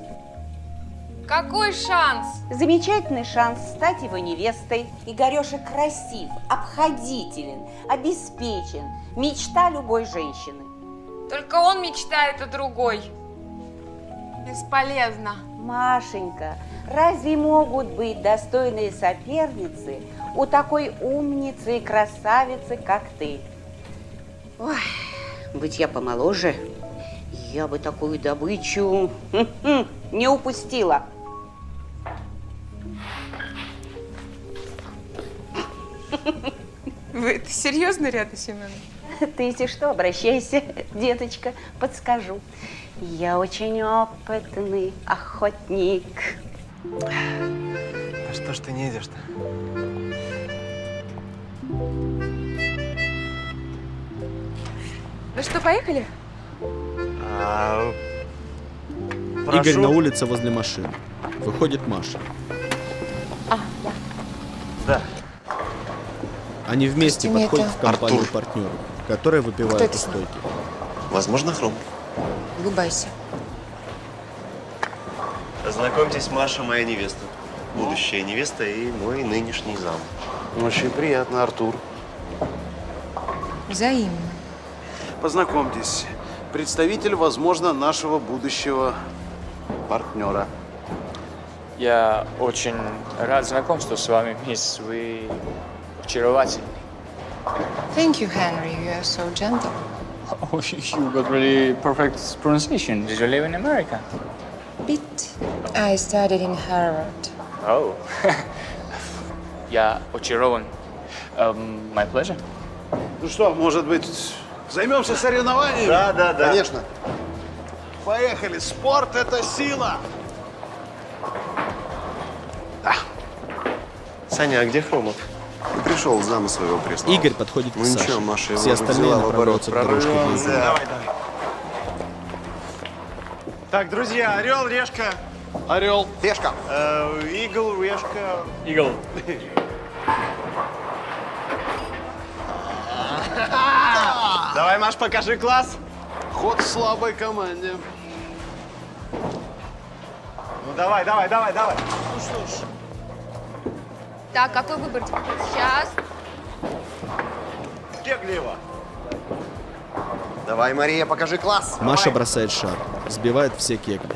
Какой шанс? Замечательный шанс стать его невестой. Игореша красив, обходителен, обеспечен. Мечта любой женщины. Только он мечтает о другой. Бесполезно. Машенька, разве могут быть достойные соперницы у такой умницы и красавицы, как ты? Ой, будь я помоложе, я бы такую добычу не упустила. Вы это серьезно, Ряда Семеновна? Ты, если что, обращайся, деточка, подскажу. Я очень опытный охотник. А что ж ты не идешь-то? Ну что, поехали? А, Игорь прошу. на улице возле машины. Выходит Маша. А, да. Да. Они вместе Прости, подходят это в компанию Артур. партнеру, которые Кто выпивают это у с ним? стойки. Возможно, Хром. Улыбайся. Знакомьтесь, Маша, моя невеста. Будущая невеста и мой нынешний зам. Очень приятно, Артур. Взаимно. Познакомьтесь. Представитель, возможно, нашего будущего партнера. Я очень рад знакомству с вами, мисс. Вы очаровательны. Thank you, Henry. You are so gentle. Oh, you got really perfect pronunciation. Did you live in America? Bit. I studied in Harvard. Oh. Я очарован. Um, my pleasure. Ну что, может быть, Займемся соревнованиями? Да, да, да. Конечно. Поехали. Спорт – это сила. Саня, а где Хромов? И пришел, замы своего прислал. Игорь подходит к Ну Саше. ничего, Маша его Все уже остальные взяла в оборот. направляются к дорожке Прорвем, для да. Давай, давай. Так, друзья, орел, решка. Орел. Решка. Э, игл, решка. Eagle. Давай, Маш, покажи класс. Ход слабой команде. Ну давай, давай, давай, давай. Ну что ж. Так, какой выбор? Сейчас. Кегли его. Давай, Мария, покажи класс. Маша бросает шар, сбивает все кегли.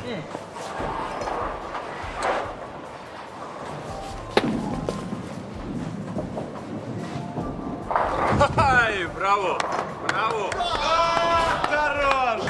Ай, браво! Браво! Хорош!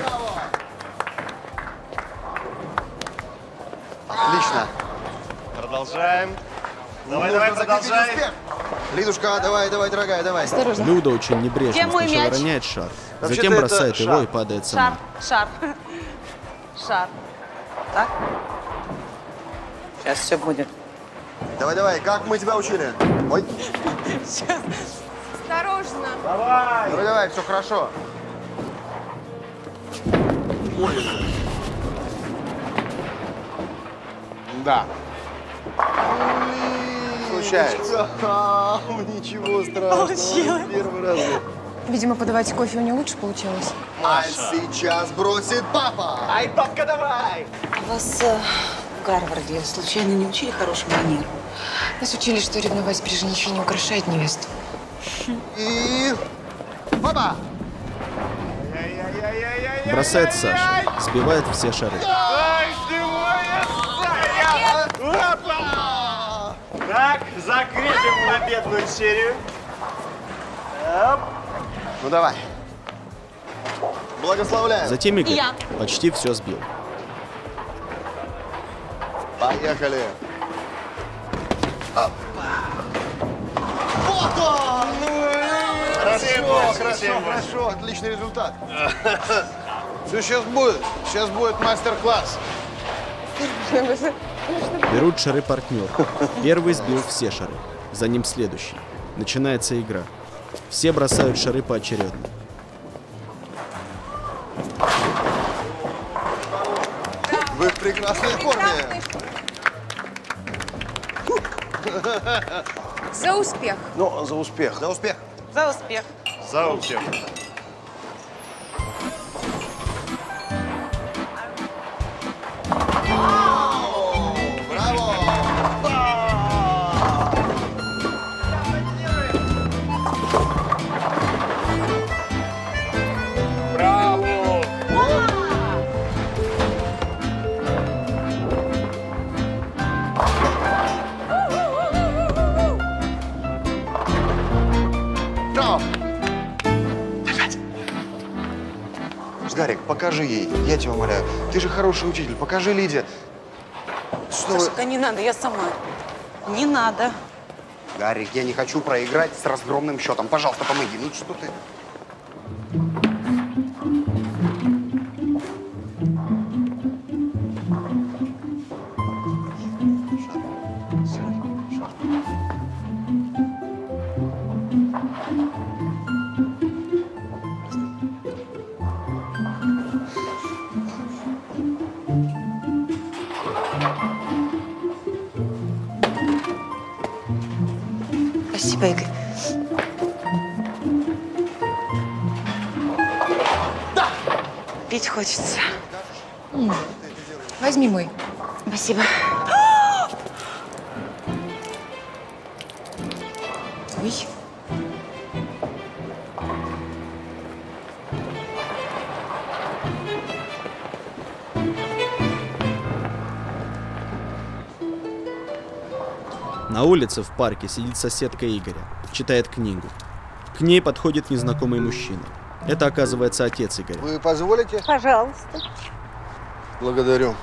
Отлично. Продолжаем. Давай, Нужно давай, закрепить продолжай. успех. Лидушка, давай, давай, дорогая, давай. Осторожно. Люда очень небрежно Где мой сначала мяч? роняет шар, Вообще-то затем это бросает его шар. и падает Шар, сама. шар. Шар. Так? Сейчас все будет. Давай, давай, как мы тебя учили? Ой. Осторожно. Давай. Давай, давай, все хорошо. Да. Случается. Ничего страшного. Получилось. Первый раз. Видимо, подавать кофе у нее лучше получалось. А сейчас бросит папа. Ай, папка, давай. Вас э, в Гарварде случайно не учили хорошему манеру? Нас учили, что ревновать при женихе не украшает невесту. И... Папа! Бросает Саша, сбивает все шары. Ай, ты моя Саня! Опа! Так, закрепим на бедную серию. Оп. Ну давай. Благословляю. Затем Игорь Я. почти все сбил. Поехали. Вот он! Хорошо, хорошо, хорошо. Отличный результат. Все сейчас будет. Сейчас будет мастер-класс. Берут шары партнер. Первый сбил все шары. За ним следующий. Начинается игра. Все бросают шары поочередно. Вы в прекрасной форме. За успех. Ну, за успех. За успех. За успех. За успех. Браво! Браво! Браво! Гарик, покажи ей, я тебя умоляю. Ты же хороший учитель, покажи Лиде. Что вы... Сашка, не надо, я сама. Не надо. Гарик, я не хочу проиграть с разгромным счетом. Пожалуйста, помоги. Ну что ты? Спасибо, Игорь. Пить хочется. М, Возьми мой. Спасибо. Ой. На улице в парке сидит соседка Игоря, читает книгу. К ней подходит незнакомый мужчина. Это, оказывается, отец Игоря. Вы позволите? Пожалуйста. Благодарю.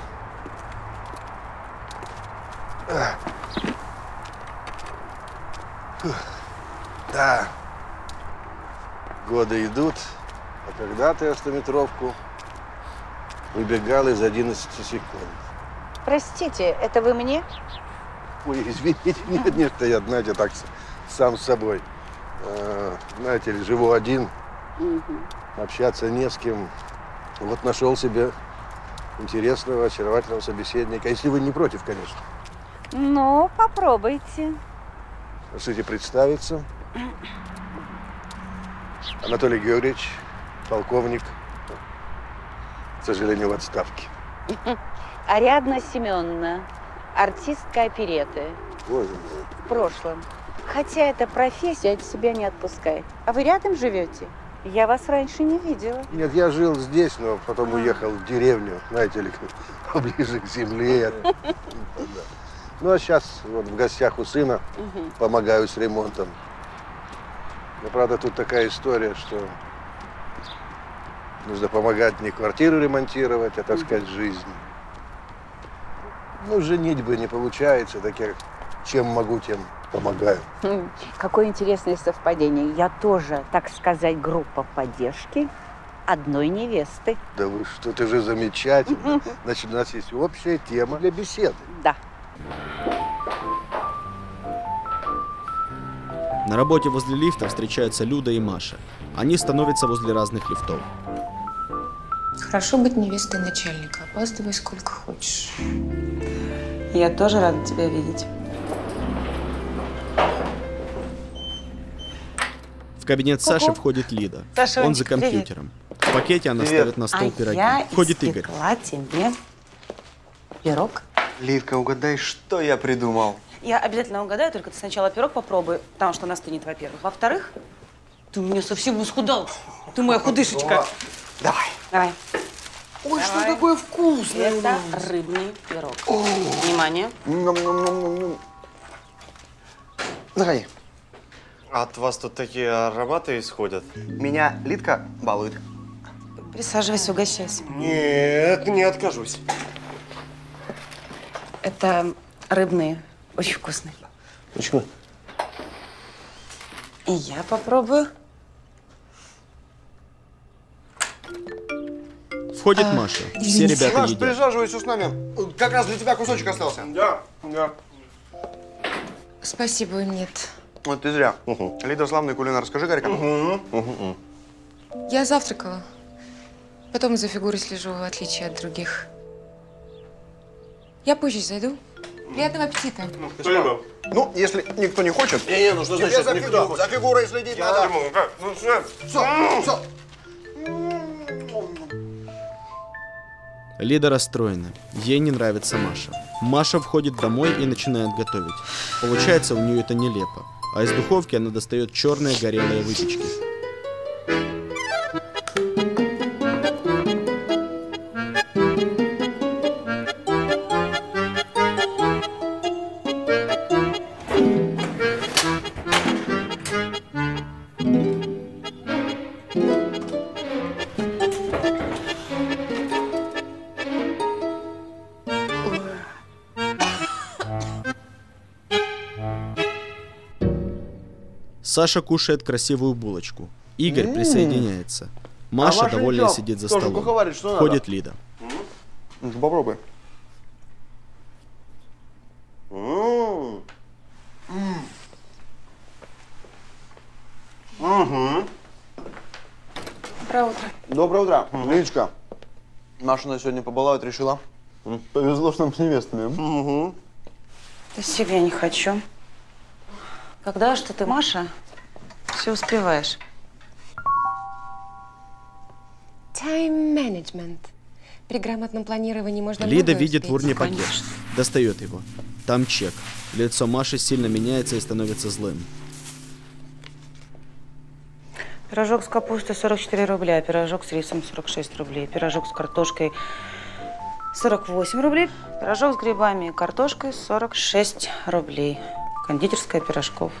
Да. Годы идут, А когда ты стометровку выбегал из одиннадцати секунд? Простите, это вы мне? Ой, извините, нет, нет, я, знаете, так сам с собой. А, знаете ли, живу один, общаться не с кем. Вот нашел себе интересного, очаровательного собеседника. Если вы не против, конечно. Ну, попробуйте. Разрешите представиться. Анатолий Георгиевич, полковник, к сожалению, в отставке. Ариадна Семеновна, артистка оперетты. Ой, В прошлом. Хотя эта профессия от себя не отпускает. А вы рядом живете? Я вас раньше не видела. нет, я жил здесь, но потом уехал в деревню, знаете ли, поближе к земле. Ну, а сейчас вот в гостях у сына, Мгм. помогаю с ремонтом. Но, правда, тут такая история, что нужно помогать не квартиру ремонтировать, а, так сказать, жизнь. Ну, женитьбы не получается, так я чем могу, тем помогаю. Хм, Какое интересное совпадение. Я тоже, так сказать, группа поддержки одной невесты. Да вы что, это же замечательно. Значит, у нас есть общая тема для беседы. Да. На работе возле лифта встречаются Люда и Маша. Они становятся возле разных лифтов. Хорошо быть невестой начальника. Опаздывай сколько хочешь. Я тоже рада тебя видеть. В кабинет Ку-ку. Саши входит Лида. Саша, Он за привет. компьютером. В пакете она Привет. ставит на стол А пироги. я Входит Игорь. испекла тебе пирог. Лидка, угадай, что я придумал? Я обязательно угадаю, только ты сначала пирог попробуй, потому что он остынет, во-первых. Во-вторых, ты у меня совсем исхудал. Ты моя худышечка. О, давай. Давай. Ой, что Давай. такое вкусное? Это рыбный пирог. Внимание. Давай. От вас тут такие ароматы исходят. Меня Лидка балует. Присаживайся, угощайся. Нет, не откажусь. Это рыбные, очень вкусные. Почему? И я попробую. Входит Маша. Все ребята Маш, едят. присаживайся с нами. Как раз для тебя кусочек остался. Да, да. Спасибо, нет. Вот ты зря. Лида славный кулинар. Скажи, Гарика. Я завтракала. Потом за фигурой слежу, в отличие от других. Я позже зайду. Приятного аппетита. Спасибо. Ну, если никто не хочет, Не-не, ну что тебе значит за, никто фигу- не хочет? за фигурой следить Я надо. думаю, как? Ну что? Все, все. Лида расстроена. Ей не нравится Маша. Маша входит домой и начинает готовить. Получается, у нее это нелепо. А из духовки она достает черные горелые выпечки. Саша кушает красивую булочку. Игорь М. присоединяется. Маша, Маша довольно ничего, сидит за тоже столом. куховарит, что надо. Входит Лида. Ну, ты попробуй. М. Угу. Доброе утро. Доброе утро. Лидочка. Маша на сегодня побаловать решила. Повезло, что нам с невестами. Угу. Да себе не хочу. Когда что ты, Маша, все успеваешь. Time management. При грамотном планировании можно Лида многое видит в успеть. урне пакет. Достает его. Там чек. Лицо Маши сильно меняется и становится злым. Пирожок с капустой сорок четыре рубля, пирожок с рисом сорок шесть рублей, пирожок с картошкой сорок восемь рублей, пирожок с грибами и картошкой сорок шесть рублей. Кондитерская пирожков.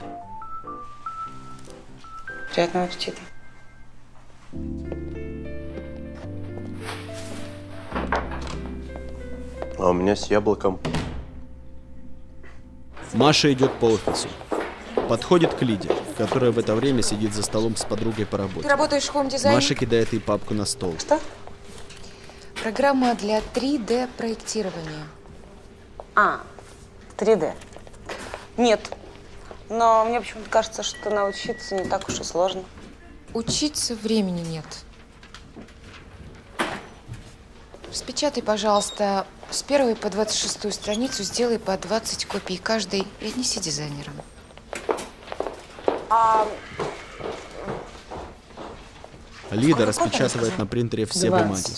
Приятного аппетита. А у меня с яблоком. Маша идет по офису. Подходит к Лиде, которая в это время сидит за столом с подругой по работе. Ты работаешь в хоум-дизайне? Маша кидает ей папку на стол. Что? Программа для три дэ проектирования. А, три дэ. Нет. Но мне почему-то кажется, что научиться не так уж и сложно. Учиться времени нет. Распечатай, пожалуйста, с первой по двадцать шестую страницу, сделай по двадцать копий каждой и отнеси дизайнерам. А... Лида распечатывает на принтере все бумаги.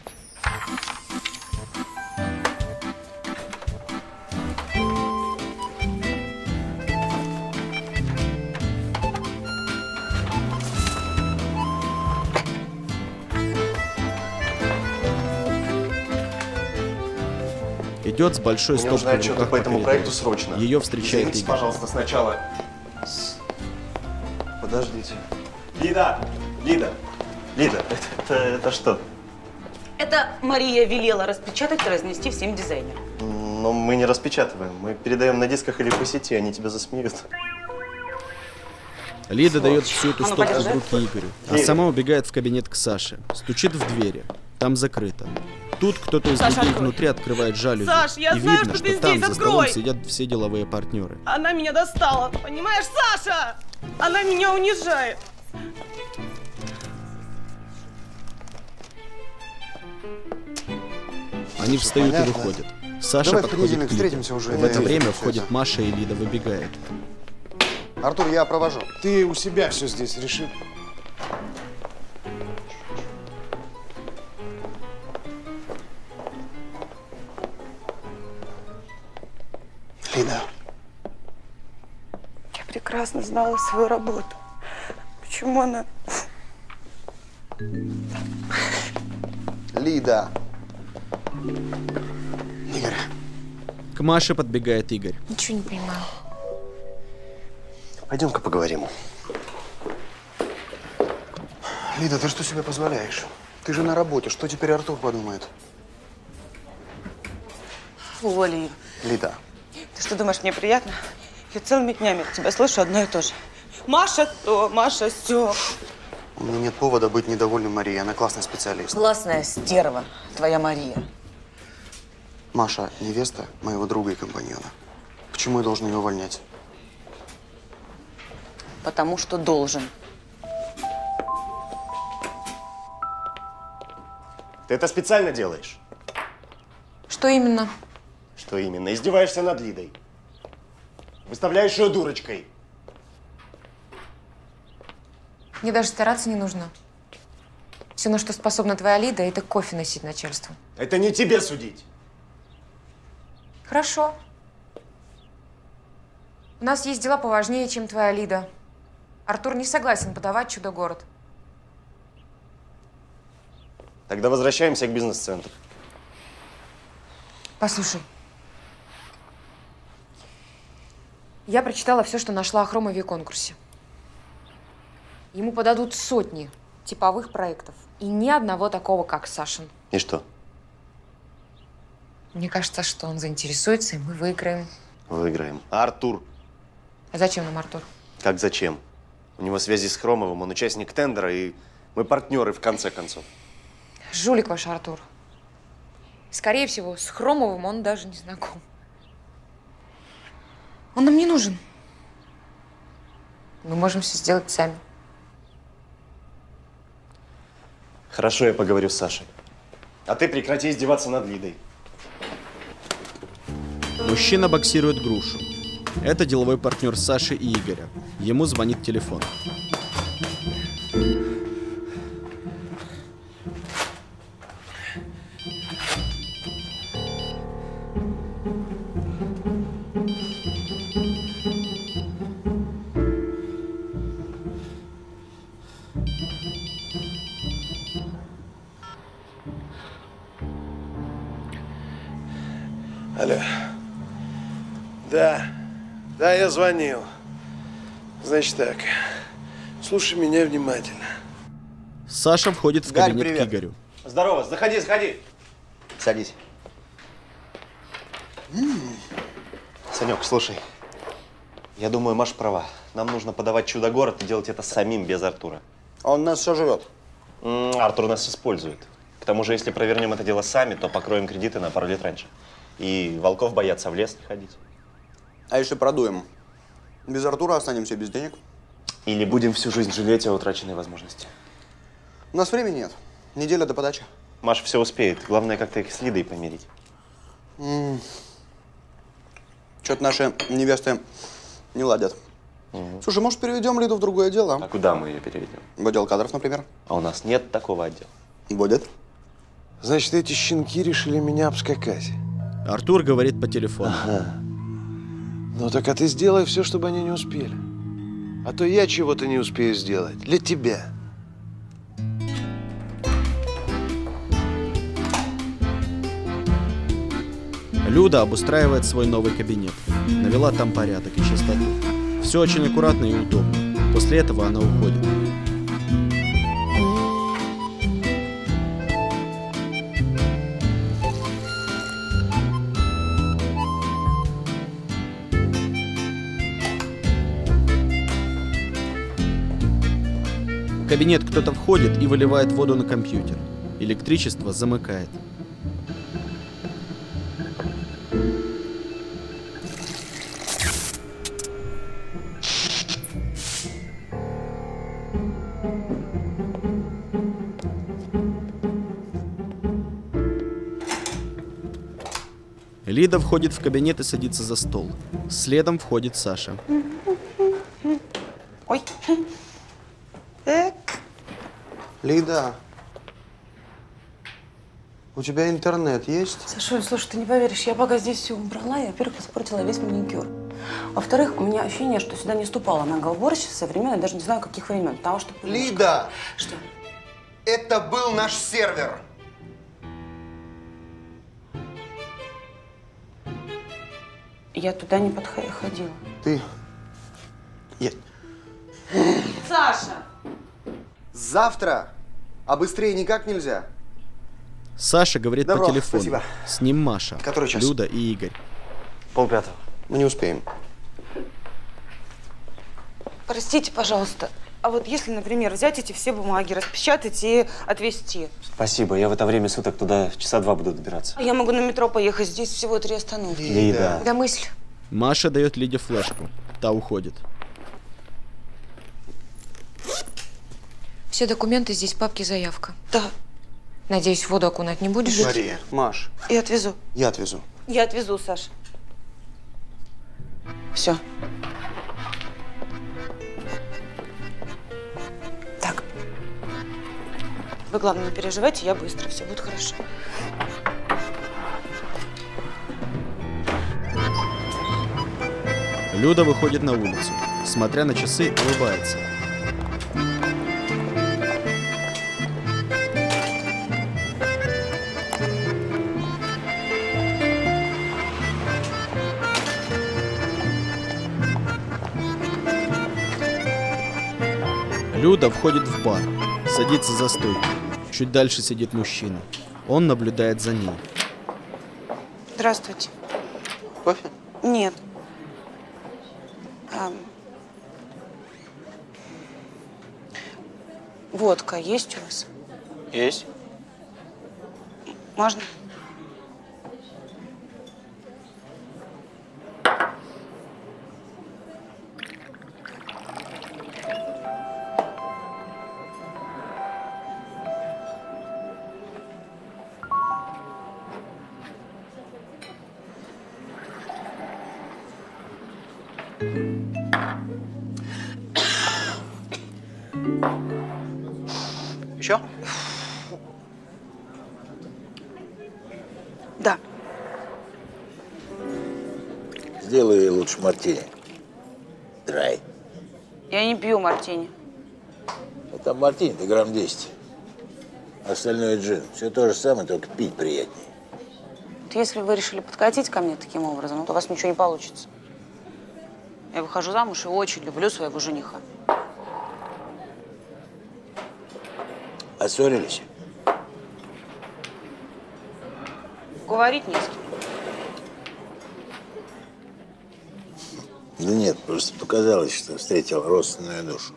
Идет с большой Мне нужно стопкой в отчеты руках по этому коридору. проекту срочно. Ее встречает Извините, Игорь. пожалуйста, сначала. Подождите. Лида! Лида! Лида, это, это, это что? Это Мария велела распечатать и разнести всем дизайнерам. Но мы не распечатываем. Мы передаем на дисках или по сети, они тебя засмеют. Лида дает всю эту А ну, стопку подержи. в руки Игорю, а Лида. сама убегает в кабинет к Саше. Стучит в двери. Там закрыто. Тут кто-то из Саша, людей открой. внутри открывает жалюзи. Саш, я и знаю, видно, что ты там здесь, за столом открой! сидят все деловые партнеры. Она меня достала, понимаешь, Саша? Она меня унижает. Они встают Понятно. и выходят. Саша Давай в подходит понедельник к Лиде. встретимся уже. В это Э, время всё входит это. Маша, и Лида выбегает. Артур, я провожу. Ты у себя все здесь реши. Лида. Я прекрасно знала свою работу. Почему она... Лида. Игорь. К Маше подбегает Игорь. Ничего не понимаю. Пойдем-ка поговорим. Лида, ты что себе позволяешь? Ты же на работе. Что теперь Артур подумает? Уволи ее. Лида. Ты что, думаешь, мне приятно? Я целыми днями от тебя слышу одно и то же. Маша то, Маша сё. У меня нет повода быть недовольным Марией. Она классный специалист. Классная стерва, твоя Мария. Маша – невеста моего друга и компаньона. Почему я должен ее увольнять? Потому что должен. Ты это специально делаешь? Что именно? Что именно? Издеваешься над Лидой. Выставляешь ее дурочкой. Мне даже стараться не нужно. Все, на что способна твоя Лида, это кофе носить начальству. Это не тебе судить. Хорошо. У нас есть дела поважнее, чем твоя Лида. Артур не согласен подавать чудо-город. Тогда возвращаемся к бизнес-центру. Послушай. Я прочитала все, что нашла о Хромове и конкурсе. Ему подадут сотни типовых проектов. И ни одного такого, как Сашин. И что? Мне кажется, что он заинтересуется, и мы выиграем. Выиграем. А Артур? А зачем нам Артур? Как зачем? У него связи с Хромовым, он участник тендера, и мы партнеры в конце концов. Жулик ваш Артур. Скорее всего, с Хромовым он даже не знаком. Он нам не нужен. Мы можем все сделать сами. Хорошо, я поговорю с Сашей. А ты прекрати издеваться над Лидой. Мужчина боксирует грушу. Это деловой партнер Саши и Игоря. Ему звонит телефон. Алло. Да, да, я звонил. Значит так, слушай меня внимательно. Саша входит в Гарь, кабинет привет. к Игорю. Здорово, заходи, заходи. Садись. Санек, слушай, я думаю, Маша права. Нам нужно подавать чудо-город и делать это самим, без Артура. А он нас сожрет. М, Артур нас использует. К тому же, если провернем это дело сами, то покроем кредиты на пару лет раньше. И волков боятся в лес не ходить. А если продуем? Без Артура останемся без денег? Или будем всю жизнь жалеть о утраченной возможности. У нас времени нет. Неделя до подачи. Маша все успеет. Главное, как-то их с Лидой помирить. М-м. Что-то наши невесты не ладят. Угу. Слушай, может, переведем Лиду в другое дело? А куда мы ее переведем? В отдел кадров, например. А у нас нет такого отдела. Будет. Значит, эти щенки решили меня обскакать. Артур говорит по телефону. Ага. Ну так а ты сделай все, чтобы они не успели. А то я чего-то не успею сделать. Для тебя. Люда обустраивает свой новый кабинет. Навела там порядок и чистоту. Все очень аккуратно и удобно. После этого она уходит. В кабинет кто-то входит и выливает воду на компьютер. Электричество замыкает. Лида входит в кабинет и садится за стол. Следом входит Саша. Ой. Так. Лида, у тебя интернет есть? Саша, слушай, ты не поверишь, я пока здесь все убрала, я, во-первых, испортила весь маникюр. Во-вторых, у меня ощущение, что сюда не ступала нога уборщицы со времен, я даже не знаю, каких времен. Потому что... Лида! Что? Это был наш сервер. Я туда не подходила. Ты... Я... Саша! Завтра? А быстрее никак нельзя? Саша говорит Добро, по телефону. спасибо. С ним Маша, Который час? Люда и Игорь. Полпятого. Мы не успеем. Простите, пожалуйста, а вот если, например, взять эти все бумаги, распечатать и отвезти? Спасибо, я в это время суток туда часа два буду добираться. А я могу на метро поехать, здесь всего три остановки. Лида. Да мысль. Маша дает Лиде флешку. Та уходит. Все документы здесь, папки, заявка. Да. Надеюсь, воду окунать не будешь? Мария. Маш. Я отвезу. Я отвезу. Я отвезу, Саша. Все. Так. Вы, главное, не переживайте, я быстро. Все будет хорошо. Люда выходит на улицу. Смотря на часы, улыбается. Люда входит в бар, садится за стойку. Чуть дальше сидит мужчина. Он наблюдает за ней. Здравствуйте. Кофе? Нет. А, водка есть у вас? Есть. Можно? Еще? Да. Сделай лучше мартини. Драй. Я не пью мартини. А там мартини, ты грамм десять. Остальное джин. Все то же самое, только пить приятнее. Вот если вы решили подкатить ко мне таким образом, то у вас ничего не получится. Я выхожу замуж и очень люблю своего жениха. Поссорились? Говорить не с кем. Да нет, просто показалось, что встретил родственную душу.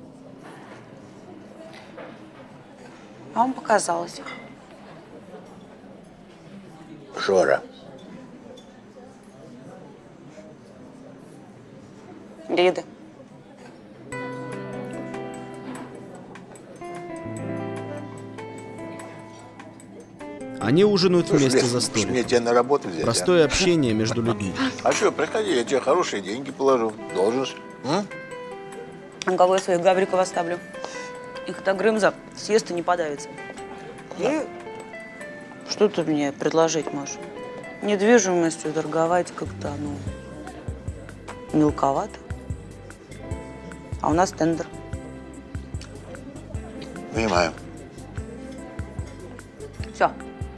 А вам показалось. Жора. Лида. Они ужинают Слушай, вместе Лес, за может, мне столиком. тебя на работу взять, Простое а? общение между людьми. А что, приходи, я тебе хорошие деньги положу. Должен ж. М? А кого я своих гавриков оставлю? Их эта Грымза съест и не подавится. И что ты мне предложить можешь? Недвижимостью торговать как-то, ну, мелковато. А у нас тендер. Понимаю. Все.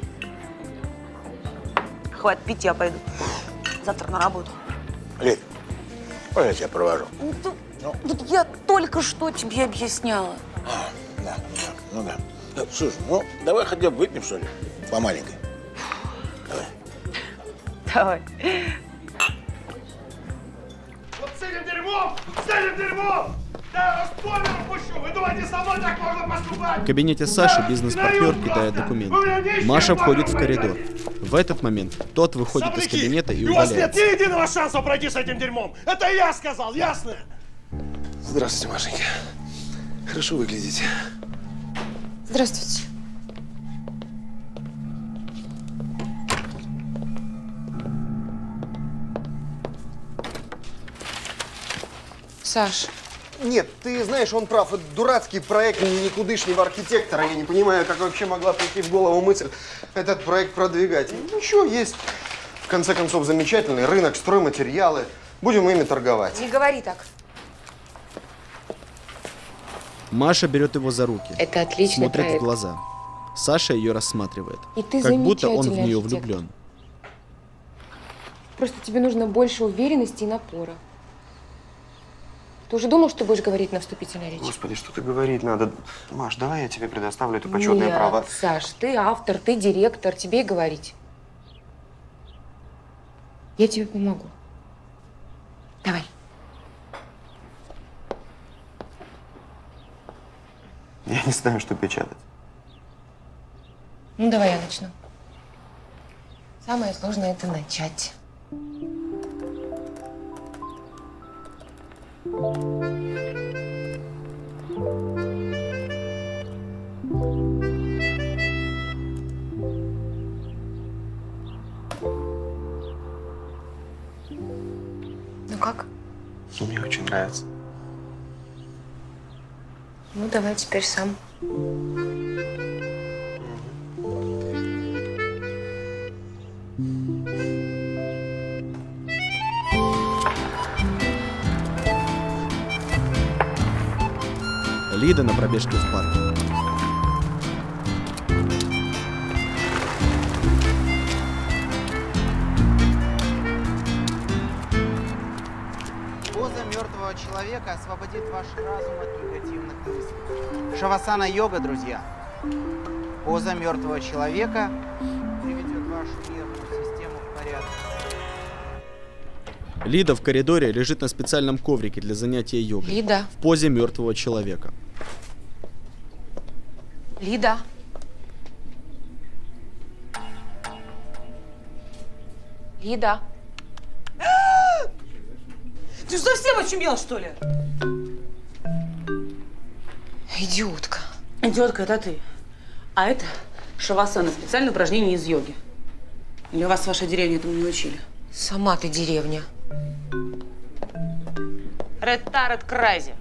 Хватит пить, я пойду. Завтра на работу. Лид, ой, я тебя провожу. Ну, тут, тут я только что тебе объясняла. А, да, да, ну да. Да, слушай, ну давай хотя бы выпьем, что ли? По маленькой. Давай. Давай. Вот с этим дерьмом! С этим дерьмом! Да, я вас помню пущу! Вы думаете, со мной так можно поступать? В кабинете Саши бизнес-партнер кидает документы. Маша входит в коридор. В этот момент тот выходит из кабинета и У вас нет удаляется. ни единого шанса пройти с этим дерьмом! Это я сказал, ясно? Здравствуйте, Машенька. Хорошо выглядите. Здравствуйте. Саш. Нет, ты знаешь, он прав. Это дурацкий проект никудышнего архитектора. Я не понимаю, как вообще могла прийти в голову мысль этот проект продвигать. Ну, что, есть, в конце концов, замечательный рынок, стройматериалы. Будем ими торговать. Не говори так. Маша берет его за руки. Это отличный Смотрит проект. в глаза. Саша ее рассматривает. И ты как будто он в замечательный нее архитектор. влюблен. Просто тебе нужно больше уверенности и напора. Ты уже думал, что будешь говорить на вступительной речи? Господи, что ты говорить надо? Маш, давай я тебе предоставлю это почетное Нет, право. Саш, ты автор, ты директор, тебе и говорить. Я тебе помогу. Давай. Я не знаю, что печатать. Ну, давай я начну. Самое сложное – это начать. Ну как? Ну, мне очень нравится. Ну, давай теперь сам. Лида на пробежке в парке. Поза мертвого человека освободит ваш разум от негативных мыслей. Шавасана-йога, друзья. Поза мертвого человека приведет вашу нервную систему в порядок. Лида в коридоре лежит на специальном коврике для занятия йогой. Лида. В позе мертвого человека. Лида. Лида. Ты совсем очумел, что ли? Идиотка. Идиотка, это ты. А это шавасана, специальное упражнение из йоги. Или вас в вашей деревне этому не учили? Сама ты деревня. Ретарет крази.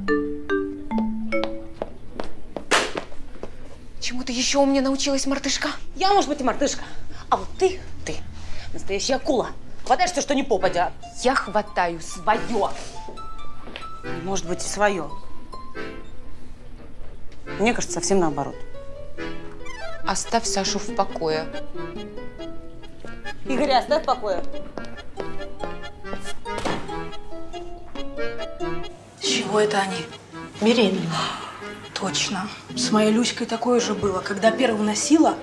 Чему ты еще у меня научилась, мартышка? Я, может быть, и мартышка. А вот ты, ты, настоящая акула. Хватаешь все, что не попадя. Я хватаю свое. Может быть, и свое. Мне кажется, совсем наоборот. Оставь Сашу в покое. Игоря, оставь в покое. С чего это они? Беременна. Точно. С моей Люськой такое же было. Когда первую носила,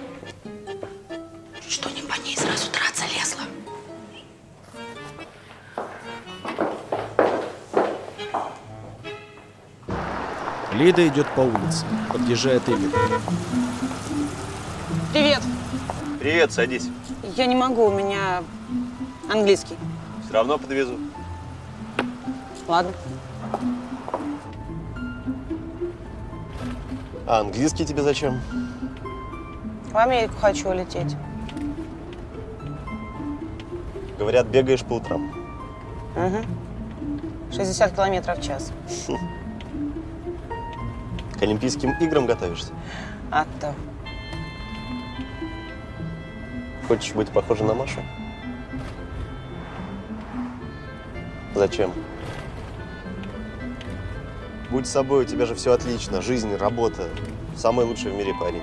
что не по ней сразу драться лезла. Лида идет по улице. Подъезжает Игорь. Привет. Привет, садись. Я не могу, у меня английский. Все равно подвезу. Ладно. А английский тебе зачем? В Америку хочу улететь. Говорят, бегаешь по утрам. Угу. шестьдесят километров в час. К Олимпийским играм готовишься? А то. Хочешь быть похожа на Машу? Зачем? Будь собой, у тебя же все отлично. Жизнь, работа. Самый лучший в мире парень.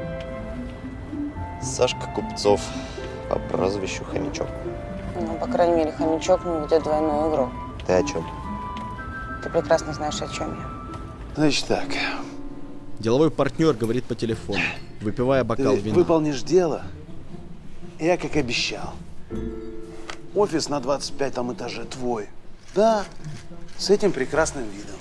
Сашка Купцов по прозвищу Хомячок. Ну, по крайней мере, хомячок не ведет двойную игру. Ты о чем? Ты прекрасно знаешь, о чем я. Значит так. Деловой партнер говорит по телефону, выпивая бокал Ты вина. выполнишь дело, я как обещал. Офис на двадцать пятом этаже твой. Да, с этим прекрасным видом.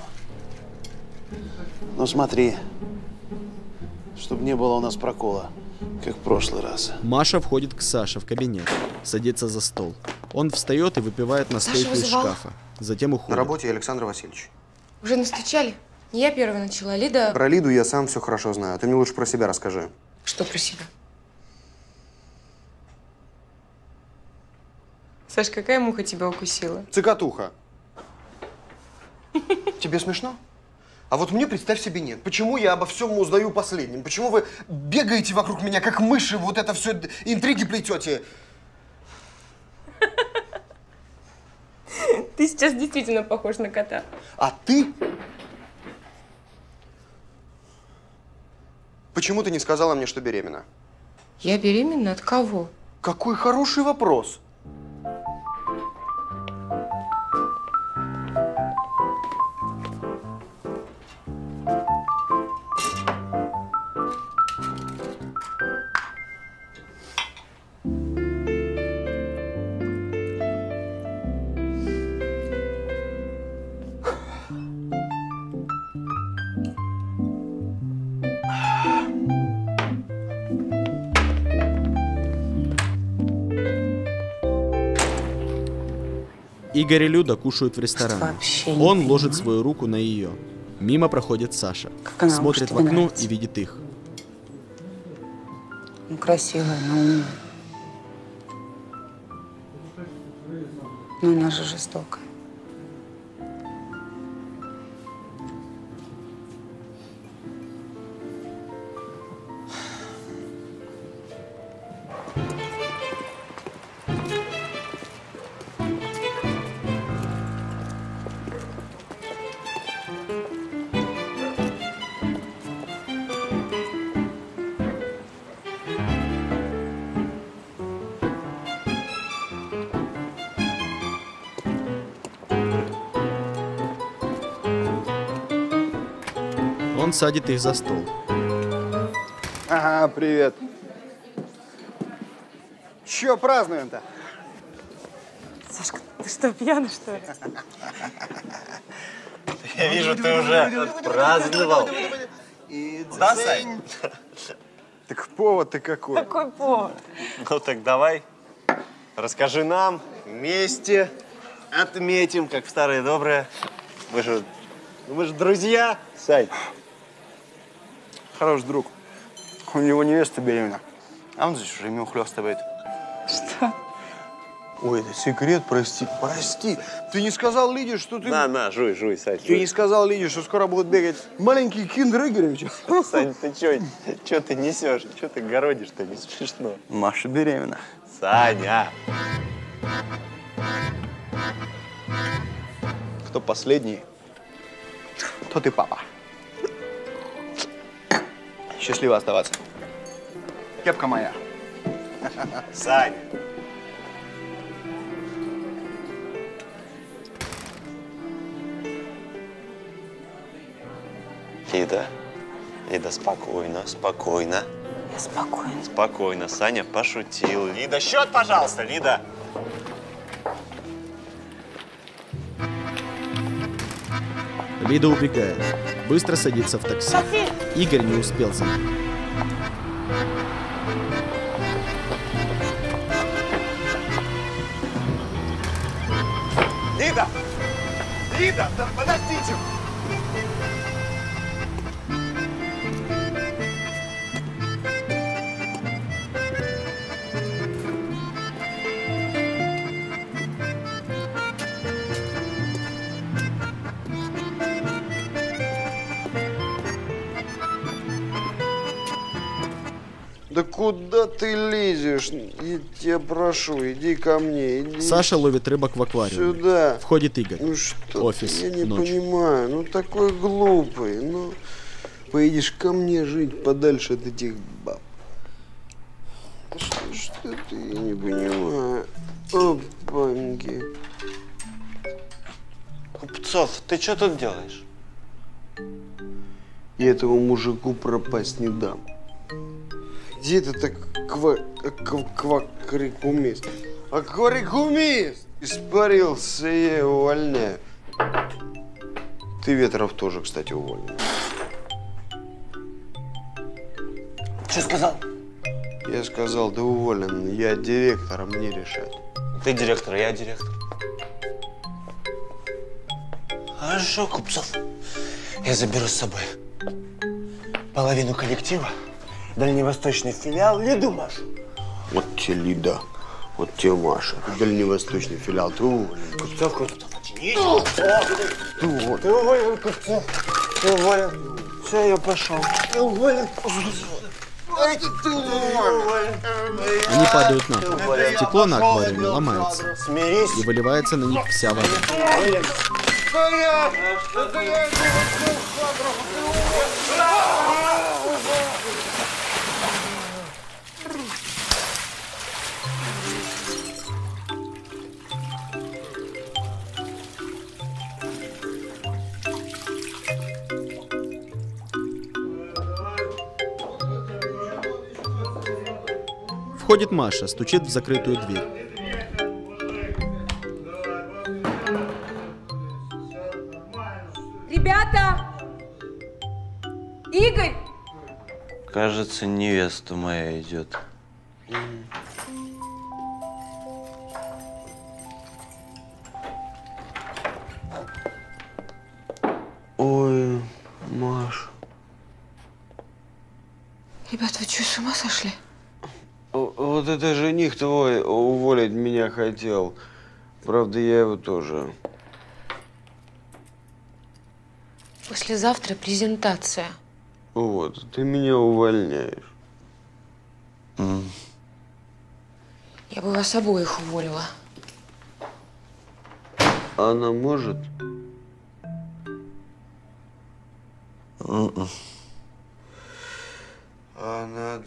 Но смотри, чтобы не было у нас прокола, как в прошлый раз. Маша входит к Саше в кабинет, садится за стол. Он встает и выпивает настойку из вызывал? шкафа. Затем уходит. На работе Александр Васильевич. Уже настучали? Не я первая начала, Лида… Про Лиду я сам все хорошо знаю. Ты мне лучше про себя расскажи. Что про себя? Саш, какая муха тебя укусила? Цикатуха. Тебе смешно? А вот мне, представь себе, нет. Почему я обо всем узнаю последним? Почему вы бегаете вокруг меня, как мыши, вот это все интриги плетете? Ты сейчас действительно похож на кота. А ты? Почему ты не сказала мне, что беременна? Я беременна от кого? Какой хороший вопрос. Игорь и Люда кушают в ресторане. Вообще не Он понимаю. ложит свою руку на ее. Мимо проходит Саша. она Смотрит может в тебе окно нравиться? и видит их. Ну, красивая, но умная. Но она же жестокая. Он садит их за стол. Ага, привет. Че празднуем-то? Сашка, ты что, пьяный, что ли? Я вижу, ты уже праздновал. Да, Сань? Так повод-то какой? Какой повод? Ну так давай, расскажи нам, вместе отметим, как в старое доброе. Мы же, мы же друзья, Сань. Хороший друг. У него невеста беременна. А он здесь уже ими ухлёстывает. Что? Ой, это секрет, прости. Прости. Ты не сказал Лиде, что ты… На, на, жуй, жуй, Сань. Ты не сказал Лиде, что скоро будут бегать маленькие Киндер Игоревичи. Сань, ты чё, чё ты несешь? Чё ты городишь-то? Не смешно. Маша беременна. Саня! Кто последний, тот и папа. Счастливо оставаться. Кепка моя. Саня! Лида, Лида, спокойно, спокойно. Я спокойно. Спокойно, Саня пошутил. Лида, счет, пожалуйста, Лида. Лида убегает. быстро садится в такси. Игорь не успел за ним. Лида! Лида, да подождите! Да куда ты лезешь? Я тебя прошу, иди ко мне. Иди Саша ловит рыбок в аквариуме. сюда. Входит Игорь. Ну что Офис. ты, я не Ночь. понимаю. Ну такой глупый. Ну, поедешь ко мне жить подальше от этих баб. Да что, что ты, я не понимаю. Опаньки. Купцов, ты что тут делаешь? Я этому мужику пропасть не дам. Где ты так ква... ква... квакрикумист? Акварикумист! Испарился, я его увольняю. Ты, Ветров, тоже, кстати, уволен. Что сказал? Я сказал, ты уволен. Я директор, а мне решать. Ты директор, я директор. Хорошо, Купцов. Я заберу с собой половину коллектива, дальневосточный филиал, Лиду Машу. Вот тебе Лида, вот тебе Маша. Дальневосточный филиал, ты уволен. Купцов, Купцов, Ты уволен. Ты уволен, Купцов. Ты уволен. Все, я пошел. Ты уволен. Ты уволен. Они падают на пол. Стекло на аквариуме ломается. Смирись. И выливается на них вся вода. Стоять! Это я иду Входит Маша, стучит в закрытую дверь. Ребята! Игорь! Кажется, невеста моя идет. Ой, Маш. Ребята, вы что, с ума сошли? Вот это жених твой уволить меня хотел. Правда, я его тоже. Послезавтра презентация. Вот, ты меня увольняешь. Mm. Я бы вас обоих уволила. Она может? Mm-mm. А над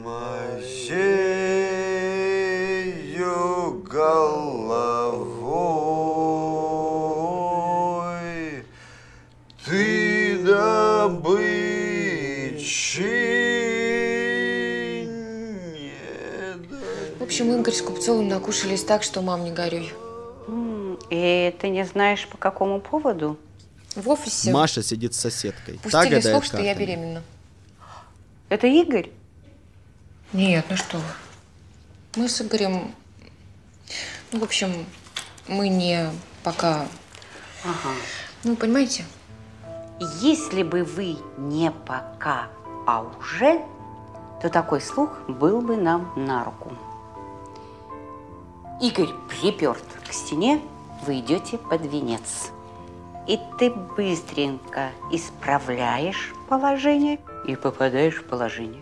моею головой ты добычи не В общем, Игорь с Купцовым накушались так, что мам не горюй. И ты не знаешь, по какому поводу? В офисе Маша сидит с соседкой. Та пустили гадает слух, что я картами. беременна. Это Игорь? Нет, ну что вы. Мы с Игорем... Ну, в общем, мы не пока... Ага. Ну, понимаете? Если бы вы не пока, а уже, то такой слух был бы нам на руку. Игорь приперт к стене, вы идете под венец. И ты быстренько исправляешь положение и попадаешь в положение.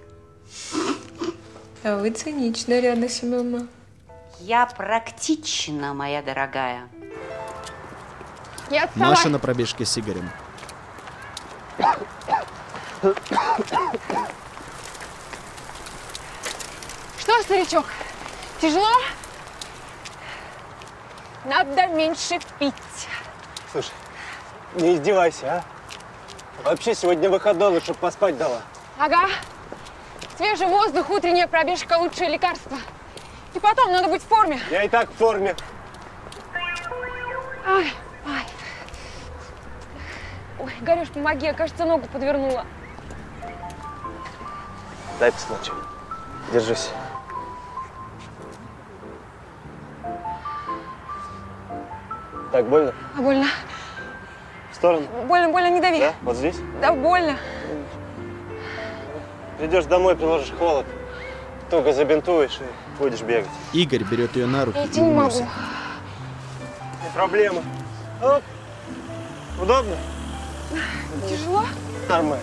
А вы цинична, Ряна Семеновна. Я практична, моя дорогая. Я Маша на пробежке с Игорем. Что, старичок, тяжело? Надо меньше пить. Слушай, не издевайся, а? Вообще сегодня выходной, чтобы поспать дала. Ага. Свежий воздух, утренняя пробежка – лучшее лекарство. И потом надо быть в форме. Я и так в форме. Ай, ай. Ой. Ой, Игорюш, помоги, я, кажется, ногу подвернула. Дай посмотрю. Держись. Так, больно? А больно. В сторону? Больно, больно, не дави. Да? Вот здесь? Да, больно. Придешь домой, приложишь холод, туго забинтуешь и будешь бегать. Игорь берет ее на руки Я и идти не могу. уносит. Не проблема. Оп. Удобно? Тяжело? Нормально.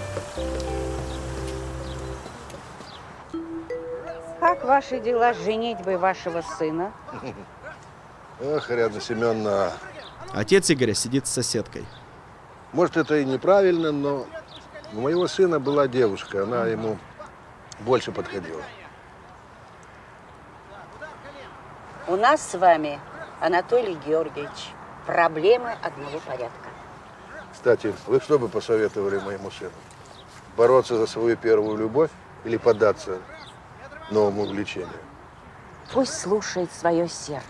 Как ваши дела с женитьбой вашего сына? Ох, Ариадна Семеновна. Отец Игоря сидит с соседкой. Может, это и неправильно, но у моего сына была девушка, она ему больше подходила. У нас с вами, Анатолий Георгиевич, проблемы одного порядка. Кстати, вы что бы посоветовали моему сыну? Бороться за свою первую любовь или поддаться новому увлечению? Пусть слушает свое сердце.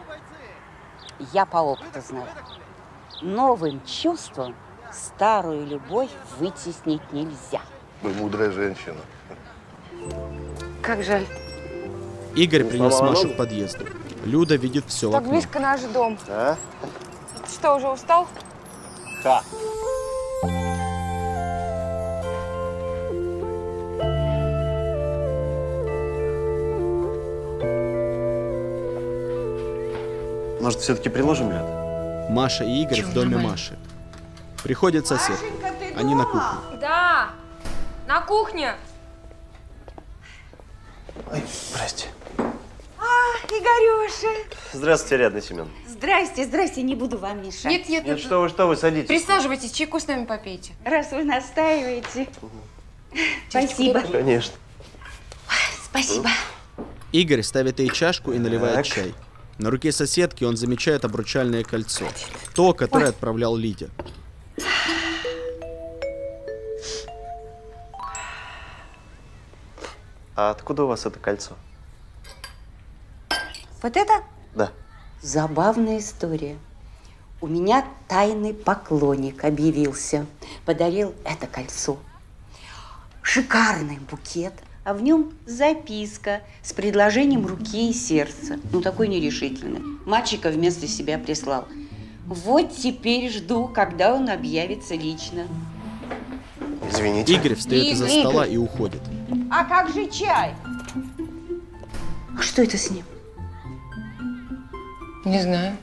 Я по опыту знаю. Новым чувством старую любовь вытеснить нельзя. Вы мудрая женщина. Как жаль. Игорь Не принес сломала Машу ногу? к подъезду. Люда видит все в Так окно. близко наш дом. А? Ты что, уже устал? Ха. Может, все-таки приложим лед? Маша и Игорь Чего в доме нормально? Маши. Приходит сосед. Они на кухне. Да, на кухне. Ой, здрасте. А, Игорюша. Здравствуйте, Ариадна Семеновна. Здрасте, здрасте, не буду вам мешать. Нет, нет, Нет, что вы, что вы, садитесь. Присаживайтесь, чайку с нами попейте. Раз вы настаиваете. Спасибо. Конечно. Спасибо. Игорь ставит ей чашку и наливает Так. чай. На руке соседки он замечает обручальное кольцо. То, которое отправлял Лидя. А откуда у вас это кольцо? Вот это Да. забавная история. У меня тайный поклонник объявился. Подарил это кольцо. Шикарный букет, а в нем записка с предложением руки и сердца. Ну, такой нерешительный. Мальчика вместо себя прислал. Вот теперь жду, когда он объявится лично. Извините. Игорь встает из-за Игорь. стола и уходит. А как же чай? А что это с ним? Не знаю.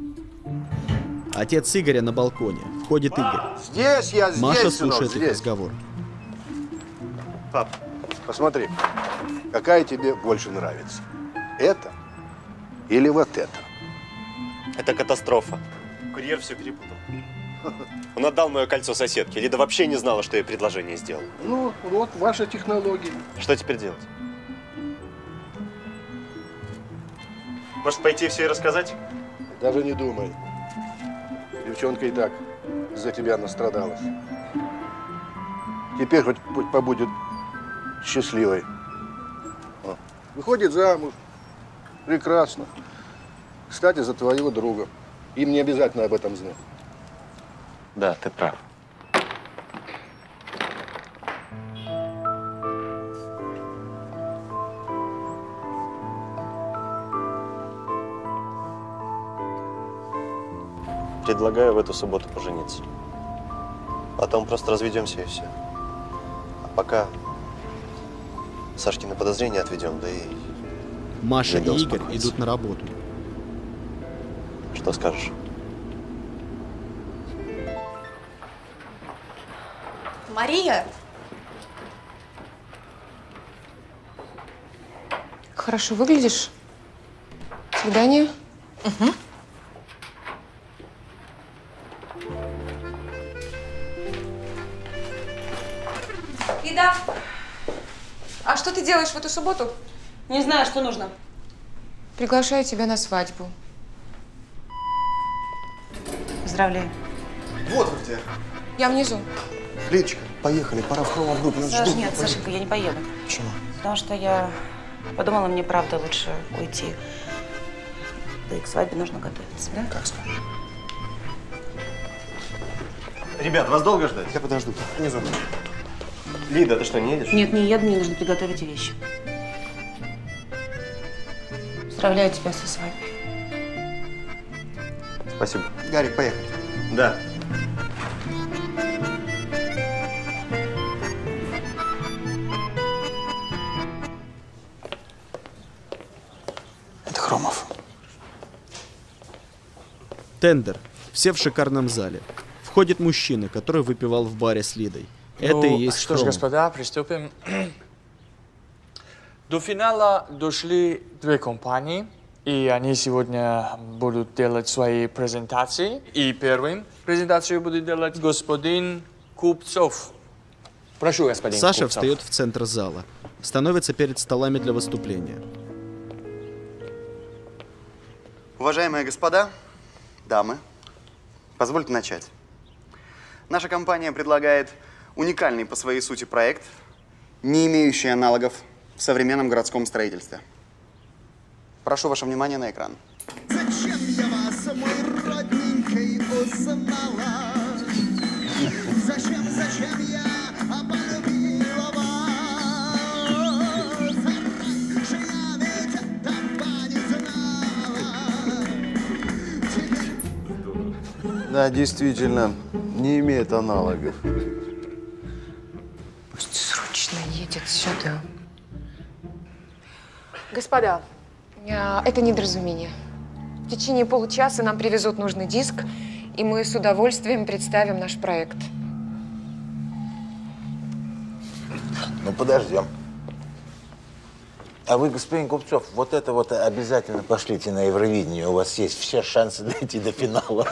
Отец Игоря на балконе. Входит Игорь. Здесь я, здесь, Маша сынок, слушает их здесь. разговор. Пап, посмотри, какая тебе больше нравится? Это или вот это? Это катастрофа. Курьер все перепутал. Он отдал мое кольцо соседке. Лида вообще не знала, что я предложение сделал. Ну, вот ваша технология. Что теперь делать? Может, пойти все и рассказать? Даже не думай. Девчонка и так из-за тебя настрадалась. Теперь хоть пусть побудет счастливой. О, выходит замуж. Прекрасно. Кстати, за твоего друга. Им не обязательно об этом знать. Да, ты прав. Предлагаю в эту субботу пожениться. Потом просто разведемся и все. А пока Сашкины подозрения отведем, да и... Маша и Идем Игорь успокоиться. идут на работу. Что скажешь? Мария! Хорошо выглядишь. Свидание? Угу. Ида, а что ты делаешь в эту субботу? Не знаю, что нужно. Приглашаю тебя на свадьбу. Поздравляю. Вот вы где. Я внизу. Лидочка, поехали, пора в хрома-групп. Нас Саш, ждут. нет, Сашенька, я не поеду. Почему? Потому что я подумала, мне правда лучше уйти. Да и к свадьбе нужно готовиться, да? Как скажешь. Ребят, вас долго ждать? Я подожду. Внизу. Лида, ты что, не едешь? Нет, не еду, мне нужно приготовить вещи. Поздравляю тебя со свадьбой. Спасибо. Гарик, поехали. Да. Это Хромов. Тендер. Все в шикарном зале. Входит мужчина, который выпивал в баре с Лидой. Это Ну, и есть что ж, Хромов. господа, приступим. До финала дошли две компании, и они сегодня будут делать свои презентации. И первым презентацию будет делать господин Купцов. Прошу, господин Саша Купцов. встает в центр зала. Становится перед столами для выступления. Уважаемые господа, дамы, позвольте начать. Наша компания предлагает уникальный по своей сути проект, не имеющий аналогов в современном городском строительстве. Прошу ваше внимание на экран. Зачем я вас, мой родненький, узнала? Зачем, зачем я полюбила вас? Раньше я ведь этого не знала. Да, действительно, не имеет аналогов. Пусть срочно едет сюда. Господа, а, это недоразумение. В течение получаса нам привезут нужный диск, и мы с удовольствием представим наш проект. Ну, подождем. А вы, господин Купцов, вот это вот обязательно пошлите на Евровидение. У вас есть все шансы дойти до финала.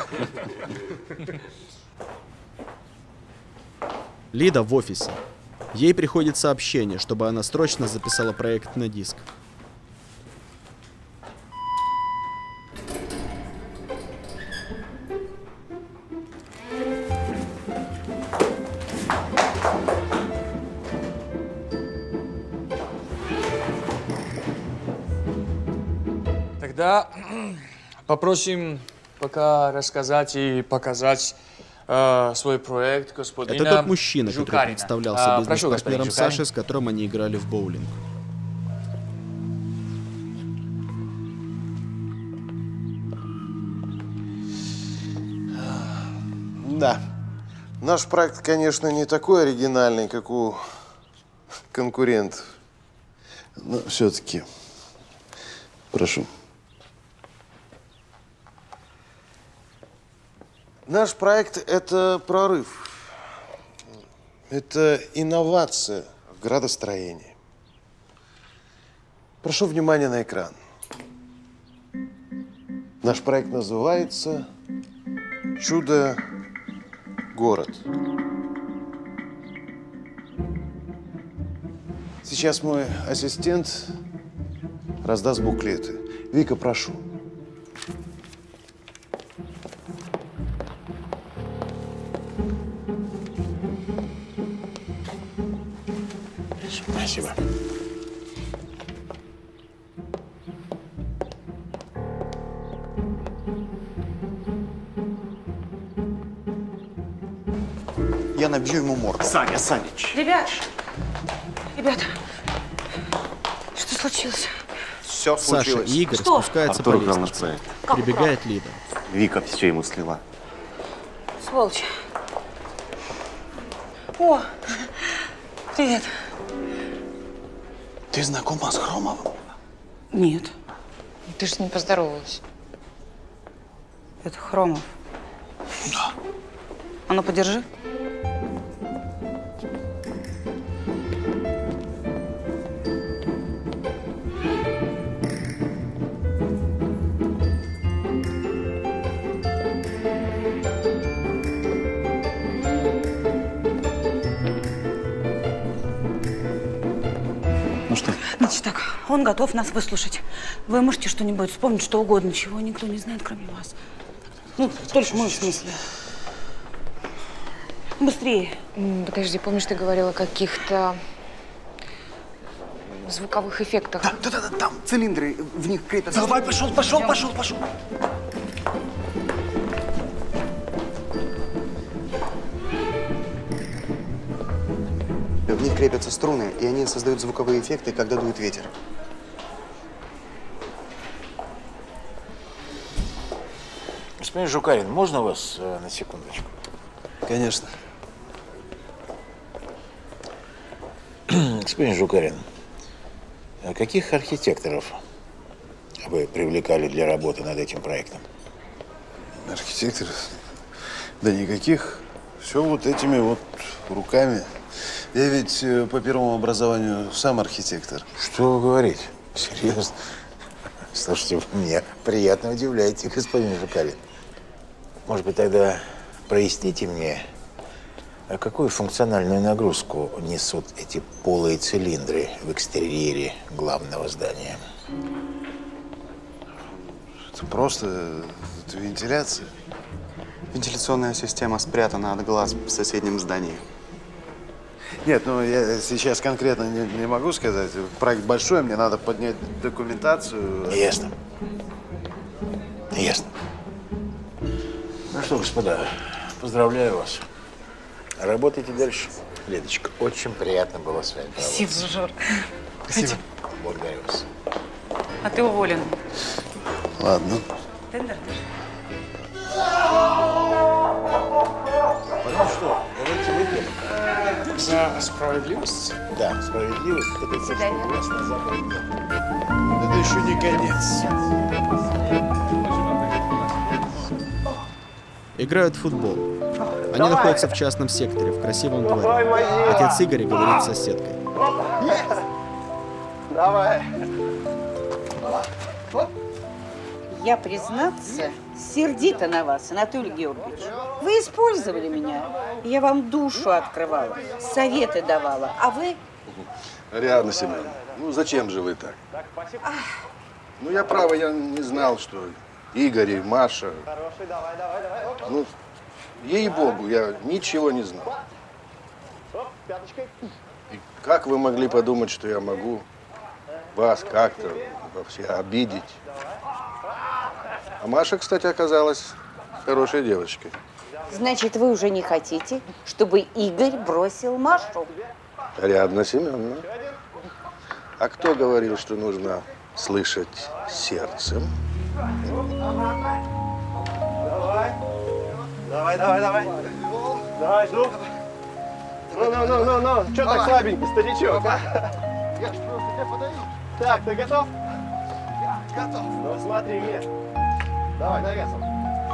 Лида в офисе. Ей приходит сообщение, чтобы она срочно записала проект на диск. Тогда попросим пока рассказать и показать э, свой проект господина Это тот мужчина, который Жукарина. представлялся А, прошу, бизнес-партнером господин Жукарин. Саши, с которым они играли в боулинг. Да. Наш проект, конечно, не такой оригинальный, как у конкурентов. Но все-таки, прошу. Наш проект – это прорыв. Это инновация в градостроении. Прошу внимания на экран. Наш проект называется «Чудо-город». Сейчас мой ассистент раздаст буклеты. Вика, прошу. Спасибо. Я набью ему морду. Саня, Санич. Ребят, ребята, что случилось? Все Саша случилось. и Игорь Что? спускаются Артур по украл наш лестнице. проект. Как Прибегает Лида. Вика все ему слила. Сволочь. О, привет. Ты знакома с Хромовым? Нет, Ты же с ним поздоровалась. это Хромов. Да. А ну, подержи. Ну что? Значит так, он готов нас выслушать. Вы можете что-нибудь вспомнить, что угодно, чего никто не знает, кроме вас. Ну, только мы, в смысле. Быстрее. М, Подожди, помнишь, ты говорила о каких-то звуковых эффектах? Да-да-да, там цилиндры, в них крепятся. Давай, пошел, пошел, пошел, пошел. В них крепятся струны, и они создают звуковые эффекты, когда дует ветер. Господин Жукарин, можно вас э, на секундочку? Конечно. Господин Жукарин, а каких архитекторов вы привлекали для работы над этим проектом? Архитекторов? Да никаких. Все вот этими вот руками. Я ведь э, по первому образованию сам архитектор. Что вы говорите? Серьезно? Слушайте, вы меня приятно удивляете, господин Жукарин. Может быть, тогда проясните мне, а какую функциональную нагрузку несут эти полые цилиндры в экстерьере главного здания? Это просто это вентиляция. Вентиляционная система спрятана от глаз в соседнем здании. Нет, ну я сейчас конкретно не, не могу сказать. Проект большой, мне надо поднять документацию. Ясно. Ясно. Ну что, господа, поздравляю вас. Работайте дальше. Лидочка, очень приятно было с вами поработать. Спасибо, Жор. Спасибо. Благодарю вас. А ты уволен. Ладно. Тендер? Ну что, давайте выпьем. За справедливость? Да, справедливость. Это то, что у нас на Западе нет. Это еще не конец. Играют в футбол. Они находятся в частном секторе, в красивом дворе. Отец Игоря говорит с соседкой. Давай. Я, признаться, сердита на вас, Анатолий Георгиевич. Вы использовали меня. Я вам душу открывала, советы давала. А вы? Ариадна Семеновна, ну зачем же вы так? Ну я право, я не знал, что Игорь и Маша. Ну, ей-богу, я ничего не знал. И как вы могли подумать, что я могу вас как-то вообще обидеть? А Маша, кстати, оказалась хорошей девочкой. Значит, вы уже не хотите, чтобы Игорь бросил Машу? Ариадна Семеновна, а кто говорил, что нужно слышать сердцем? Давай, давай, давай. Давай, жду. Ну, ну, ну, ну, ну. Че так слабенький, старичок, а? Я ж просто тебя подаю. Так, ты готов? Я готов. Ну, смотри мне. Давай, навесом.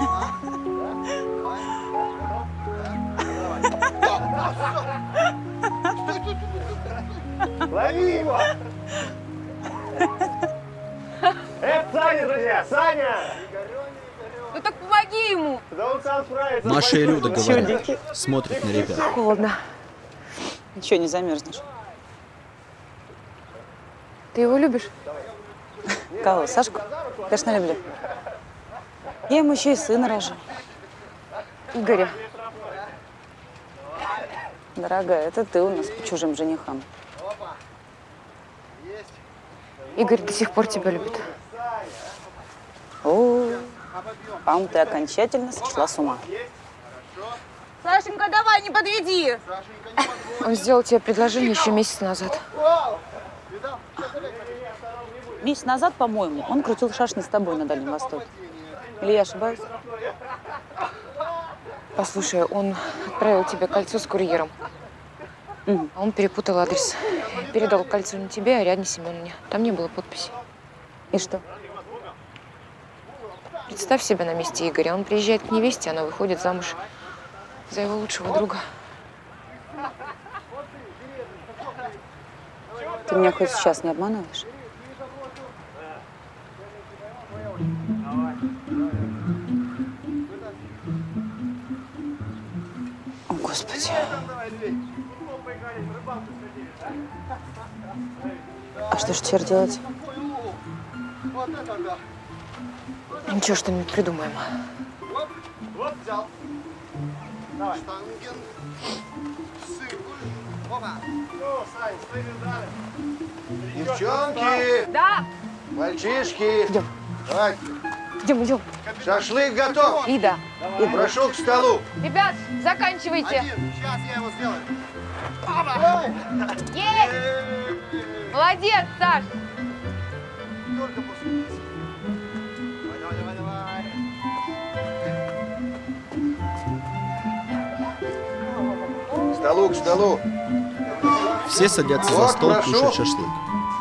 Лови его! Это Саня, друзья, Саня! Ну так помоги ему! Да он сам справится. Маша и Люда говорят, смотрят на ребят. Холодно. Ничего, не замерзнешь. Ты его любишь? Кого? Сашку? Конечно, люблю. Я ему еще и сына рожу. Игоря. Дорогая, это ты у нас по чужим женихам. Игорь до сих пор тебя любит. О, по-моему, ты окончательно сошла с ума. Сашенька, давай, не подведи! Он сделал тебе предложение еще месяц назад. Месяц назад, по-моему, он крутил шашни с тобой на Дальнем Востоке. Или я ошибаюсь? Послушай, он отправил тебе кольцо с курьером. Mm. А он перепутал адрес. Передал кольцо не тебе, а Ариадне Семеновне. Там не было подписи. И что? Представь себя на месте Игоря. Он приезжает к невесте, она выходит замуж за его лучшего друга. Ты меня хоть сейчас не обманываешь? О, Господи. А что ж теперь делать? Ничего, что-нибудь придумаем. Вот взял. Давай. Штанген. Сыркуль. Опа. Ну, Сань, стой, дали. Девчонки! Да! Мальчишки! Идем. Давайте. Идем, идем. Шашлык готов. Ида. Прошу к столу. Ребят, заканчивайте. Один. Сейчас я его сделаю. Есть! Молодец, Саш! Только после. Давай, давай, давай, давай. К столу, к столу. Все садятся за Вот, стол прошу. кушать шашлык.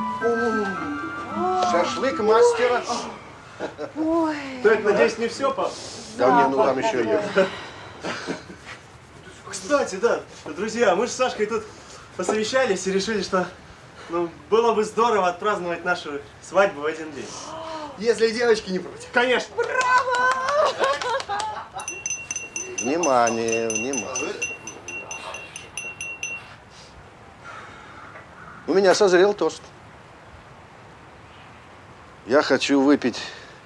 Шашлык мастера. Ой. То это, надеюсь, не все, пап? Да не, ну там еще есть. Кстати, да, друзья, мы же с Сашкой тут посовещались и решили, что ну, было бы здорово отпраздновать нашу свадьбу в один день. Если девочки не против. Конечно. Браво! Внимание, внимание. У меня созрел тост. Я хочу выпить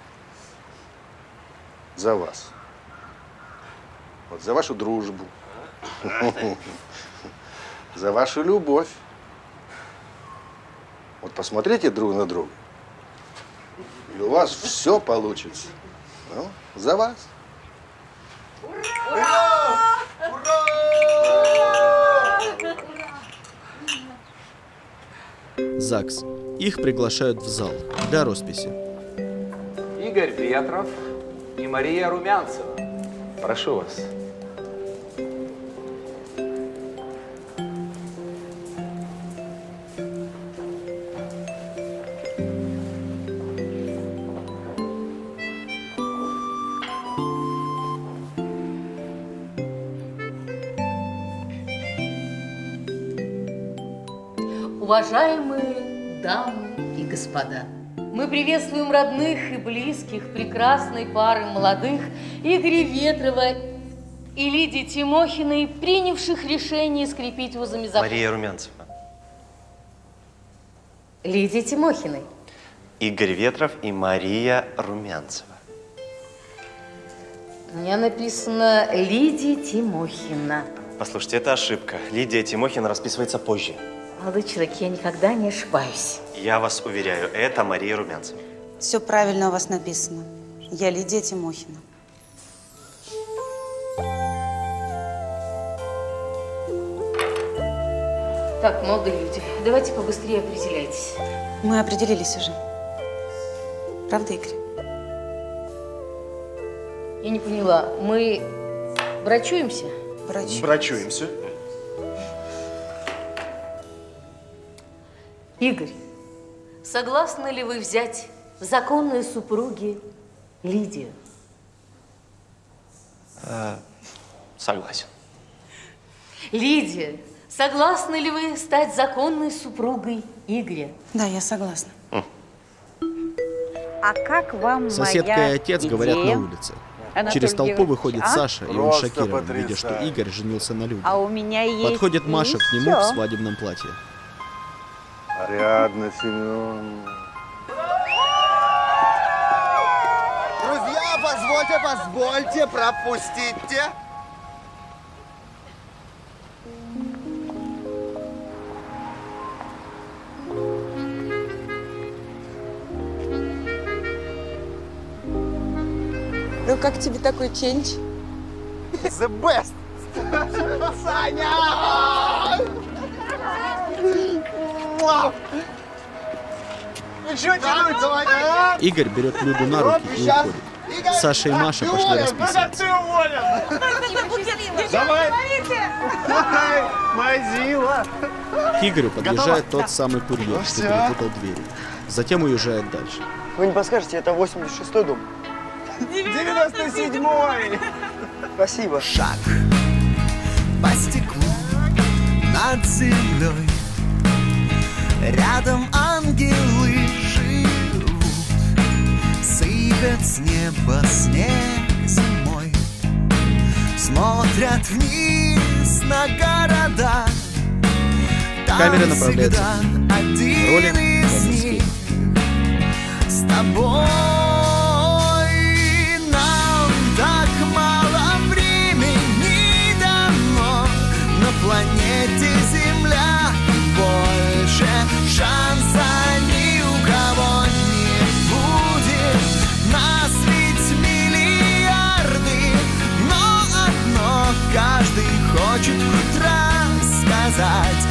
за вас. Вот за вашу дружбу. За вашу любовь. Вот посмотрите друг на друга. И у вас все получится. Ну, за вас. Ура! ЗАГС. Их приглашают в зал для росписи. Игорь Ветров и Мария Румянцева. Прошу вас. Уважаемые дамы и господа, мы приветствуем родных и близких прекрасной пары молодых Игоря Ветрова и Лидии Тимохиной, принявших решение скрепить узами закона. Мария Румянцева. Лидии Тимохиной. Игорь Ветров и Мария Румянцева. У меня написано Лидия Тимохина. Послушайте, это ошибка. Лидия Тимохина расписывается позже. Молодой человек, я никогда не ошибаюсь. Я вас уверяю, это Мария Румянцева. Все правильно у вас написано. Я Лидия Тимохина. Так, молодые люди, давайте побыстрее определяйтесь. Мы определились уже. Правда, Игорь? Я не поняла, мы брачуемся? Брачуемся. Брачуемся. Игорь, согласны ли вы взять в законные супруги Лидию? Э, согласен. Лидия, согласны ли вы стать законной супругой Игоря? Да, я согласна. А как вам Соседка и отец говорят на улице. Анатолий Через толпу Георгиевич, выходит а? Саша, и он Просто шокирован, видя, что потрясающе. Игорь женился на Люде. А у меня есть Подходит Маша к нему еще. в свадебном платье. Ариадна Семеновна. Друзья, позвольте, позвольте, пропустите. Ну как тебе такой ченч? The best! Саня! Ну что тянуть, давай! Игорь берет Люду на руки и уходит. Саша и Маша пошли расписываться. Ты уволен! Давай! Мазила! К Игорю подъезжает Готово? тот самый курьер, Ну что всё. перепутал двери. Затем уезжает дальше. Вы не подскажете, это восемьдесят шестой дом? девяносто седьмой! Спасибо. Шаг по стеклу над землей. Рядом ангелы живут, сыпят с неба снег зимой. Смотрят вниз на города. Там Камера направляется всегда к ним. один Роли из Робин них с тобой. Нам так мало времени дано на планете Земля. Больше шанса ни у кого не будет. Нас ведь миллиарды, но одно каждый хочет хоть раз сказать.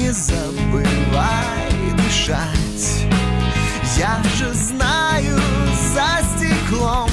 не забывай дышать. Я же знаю, за стеклом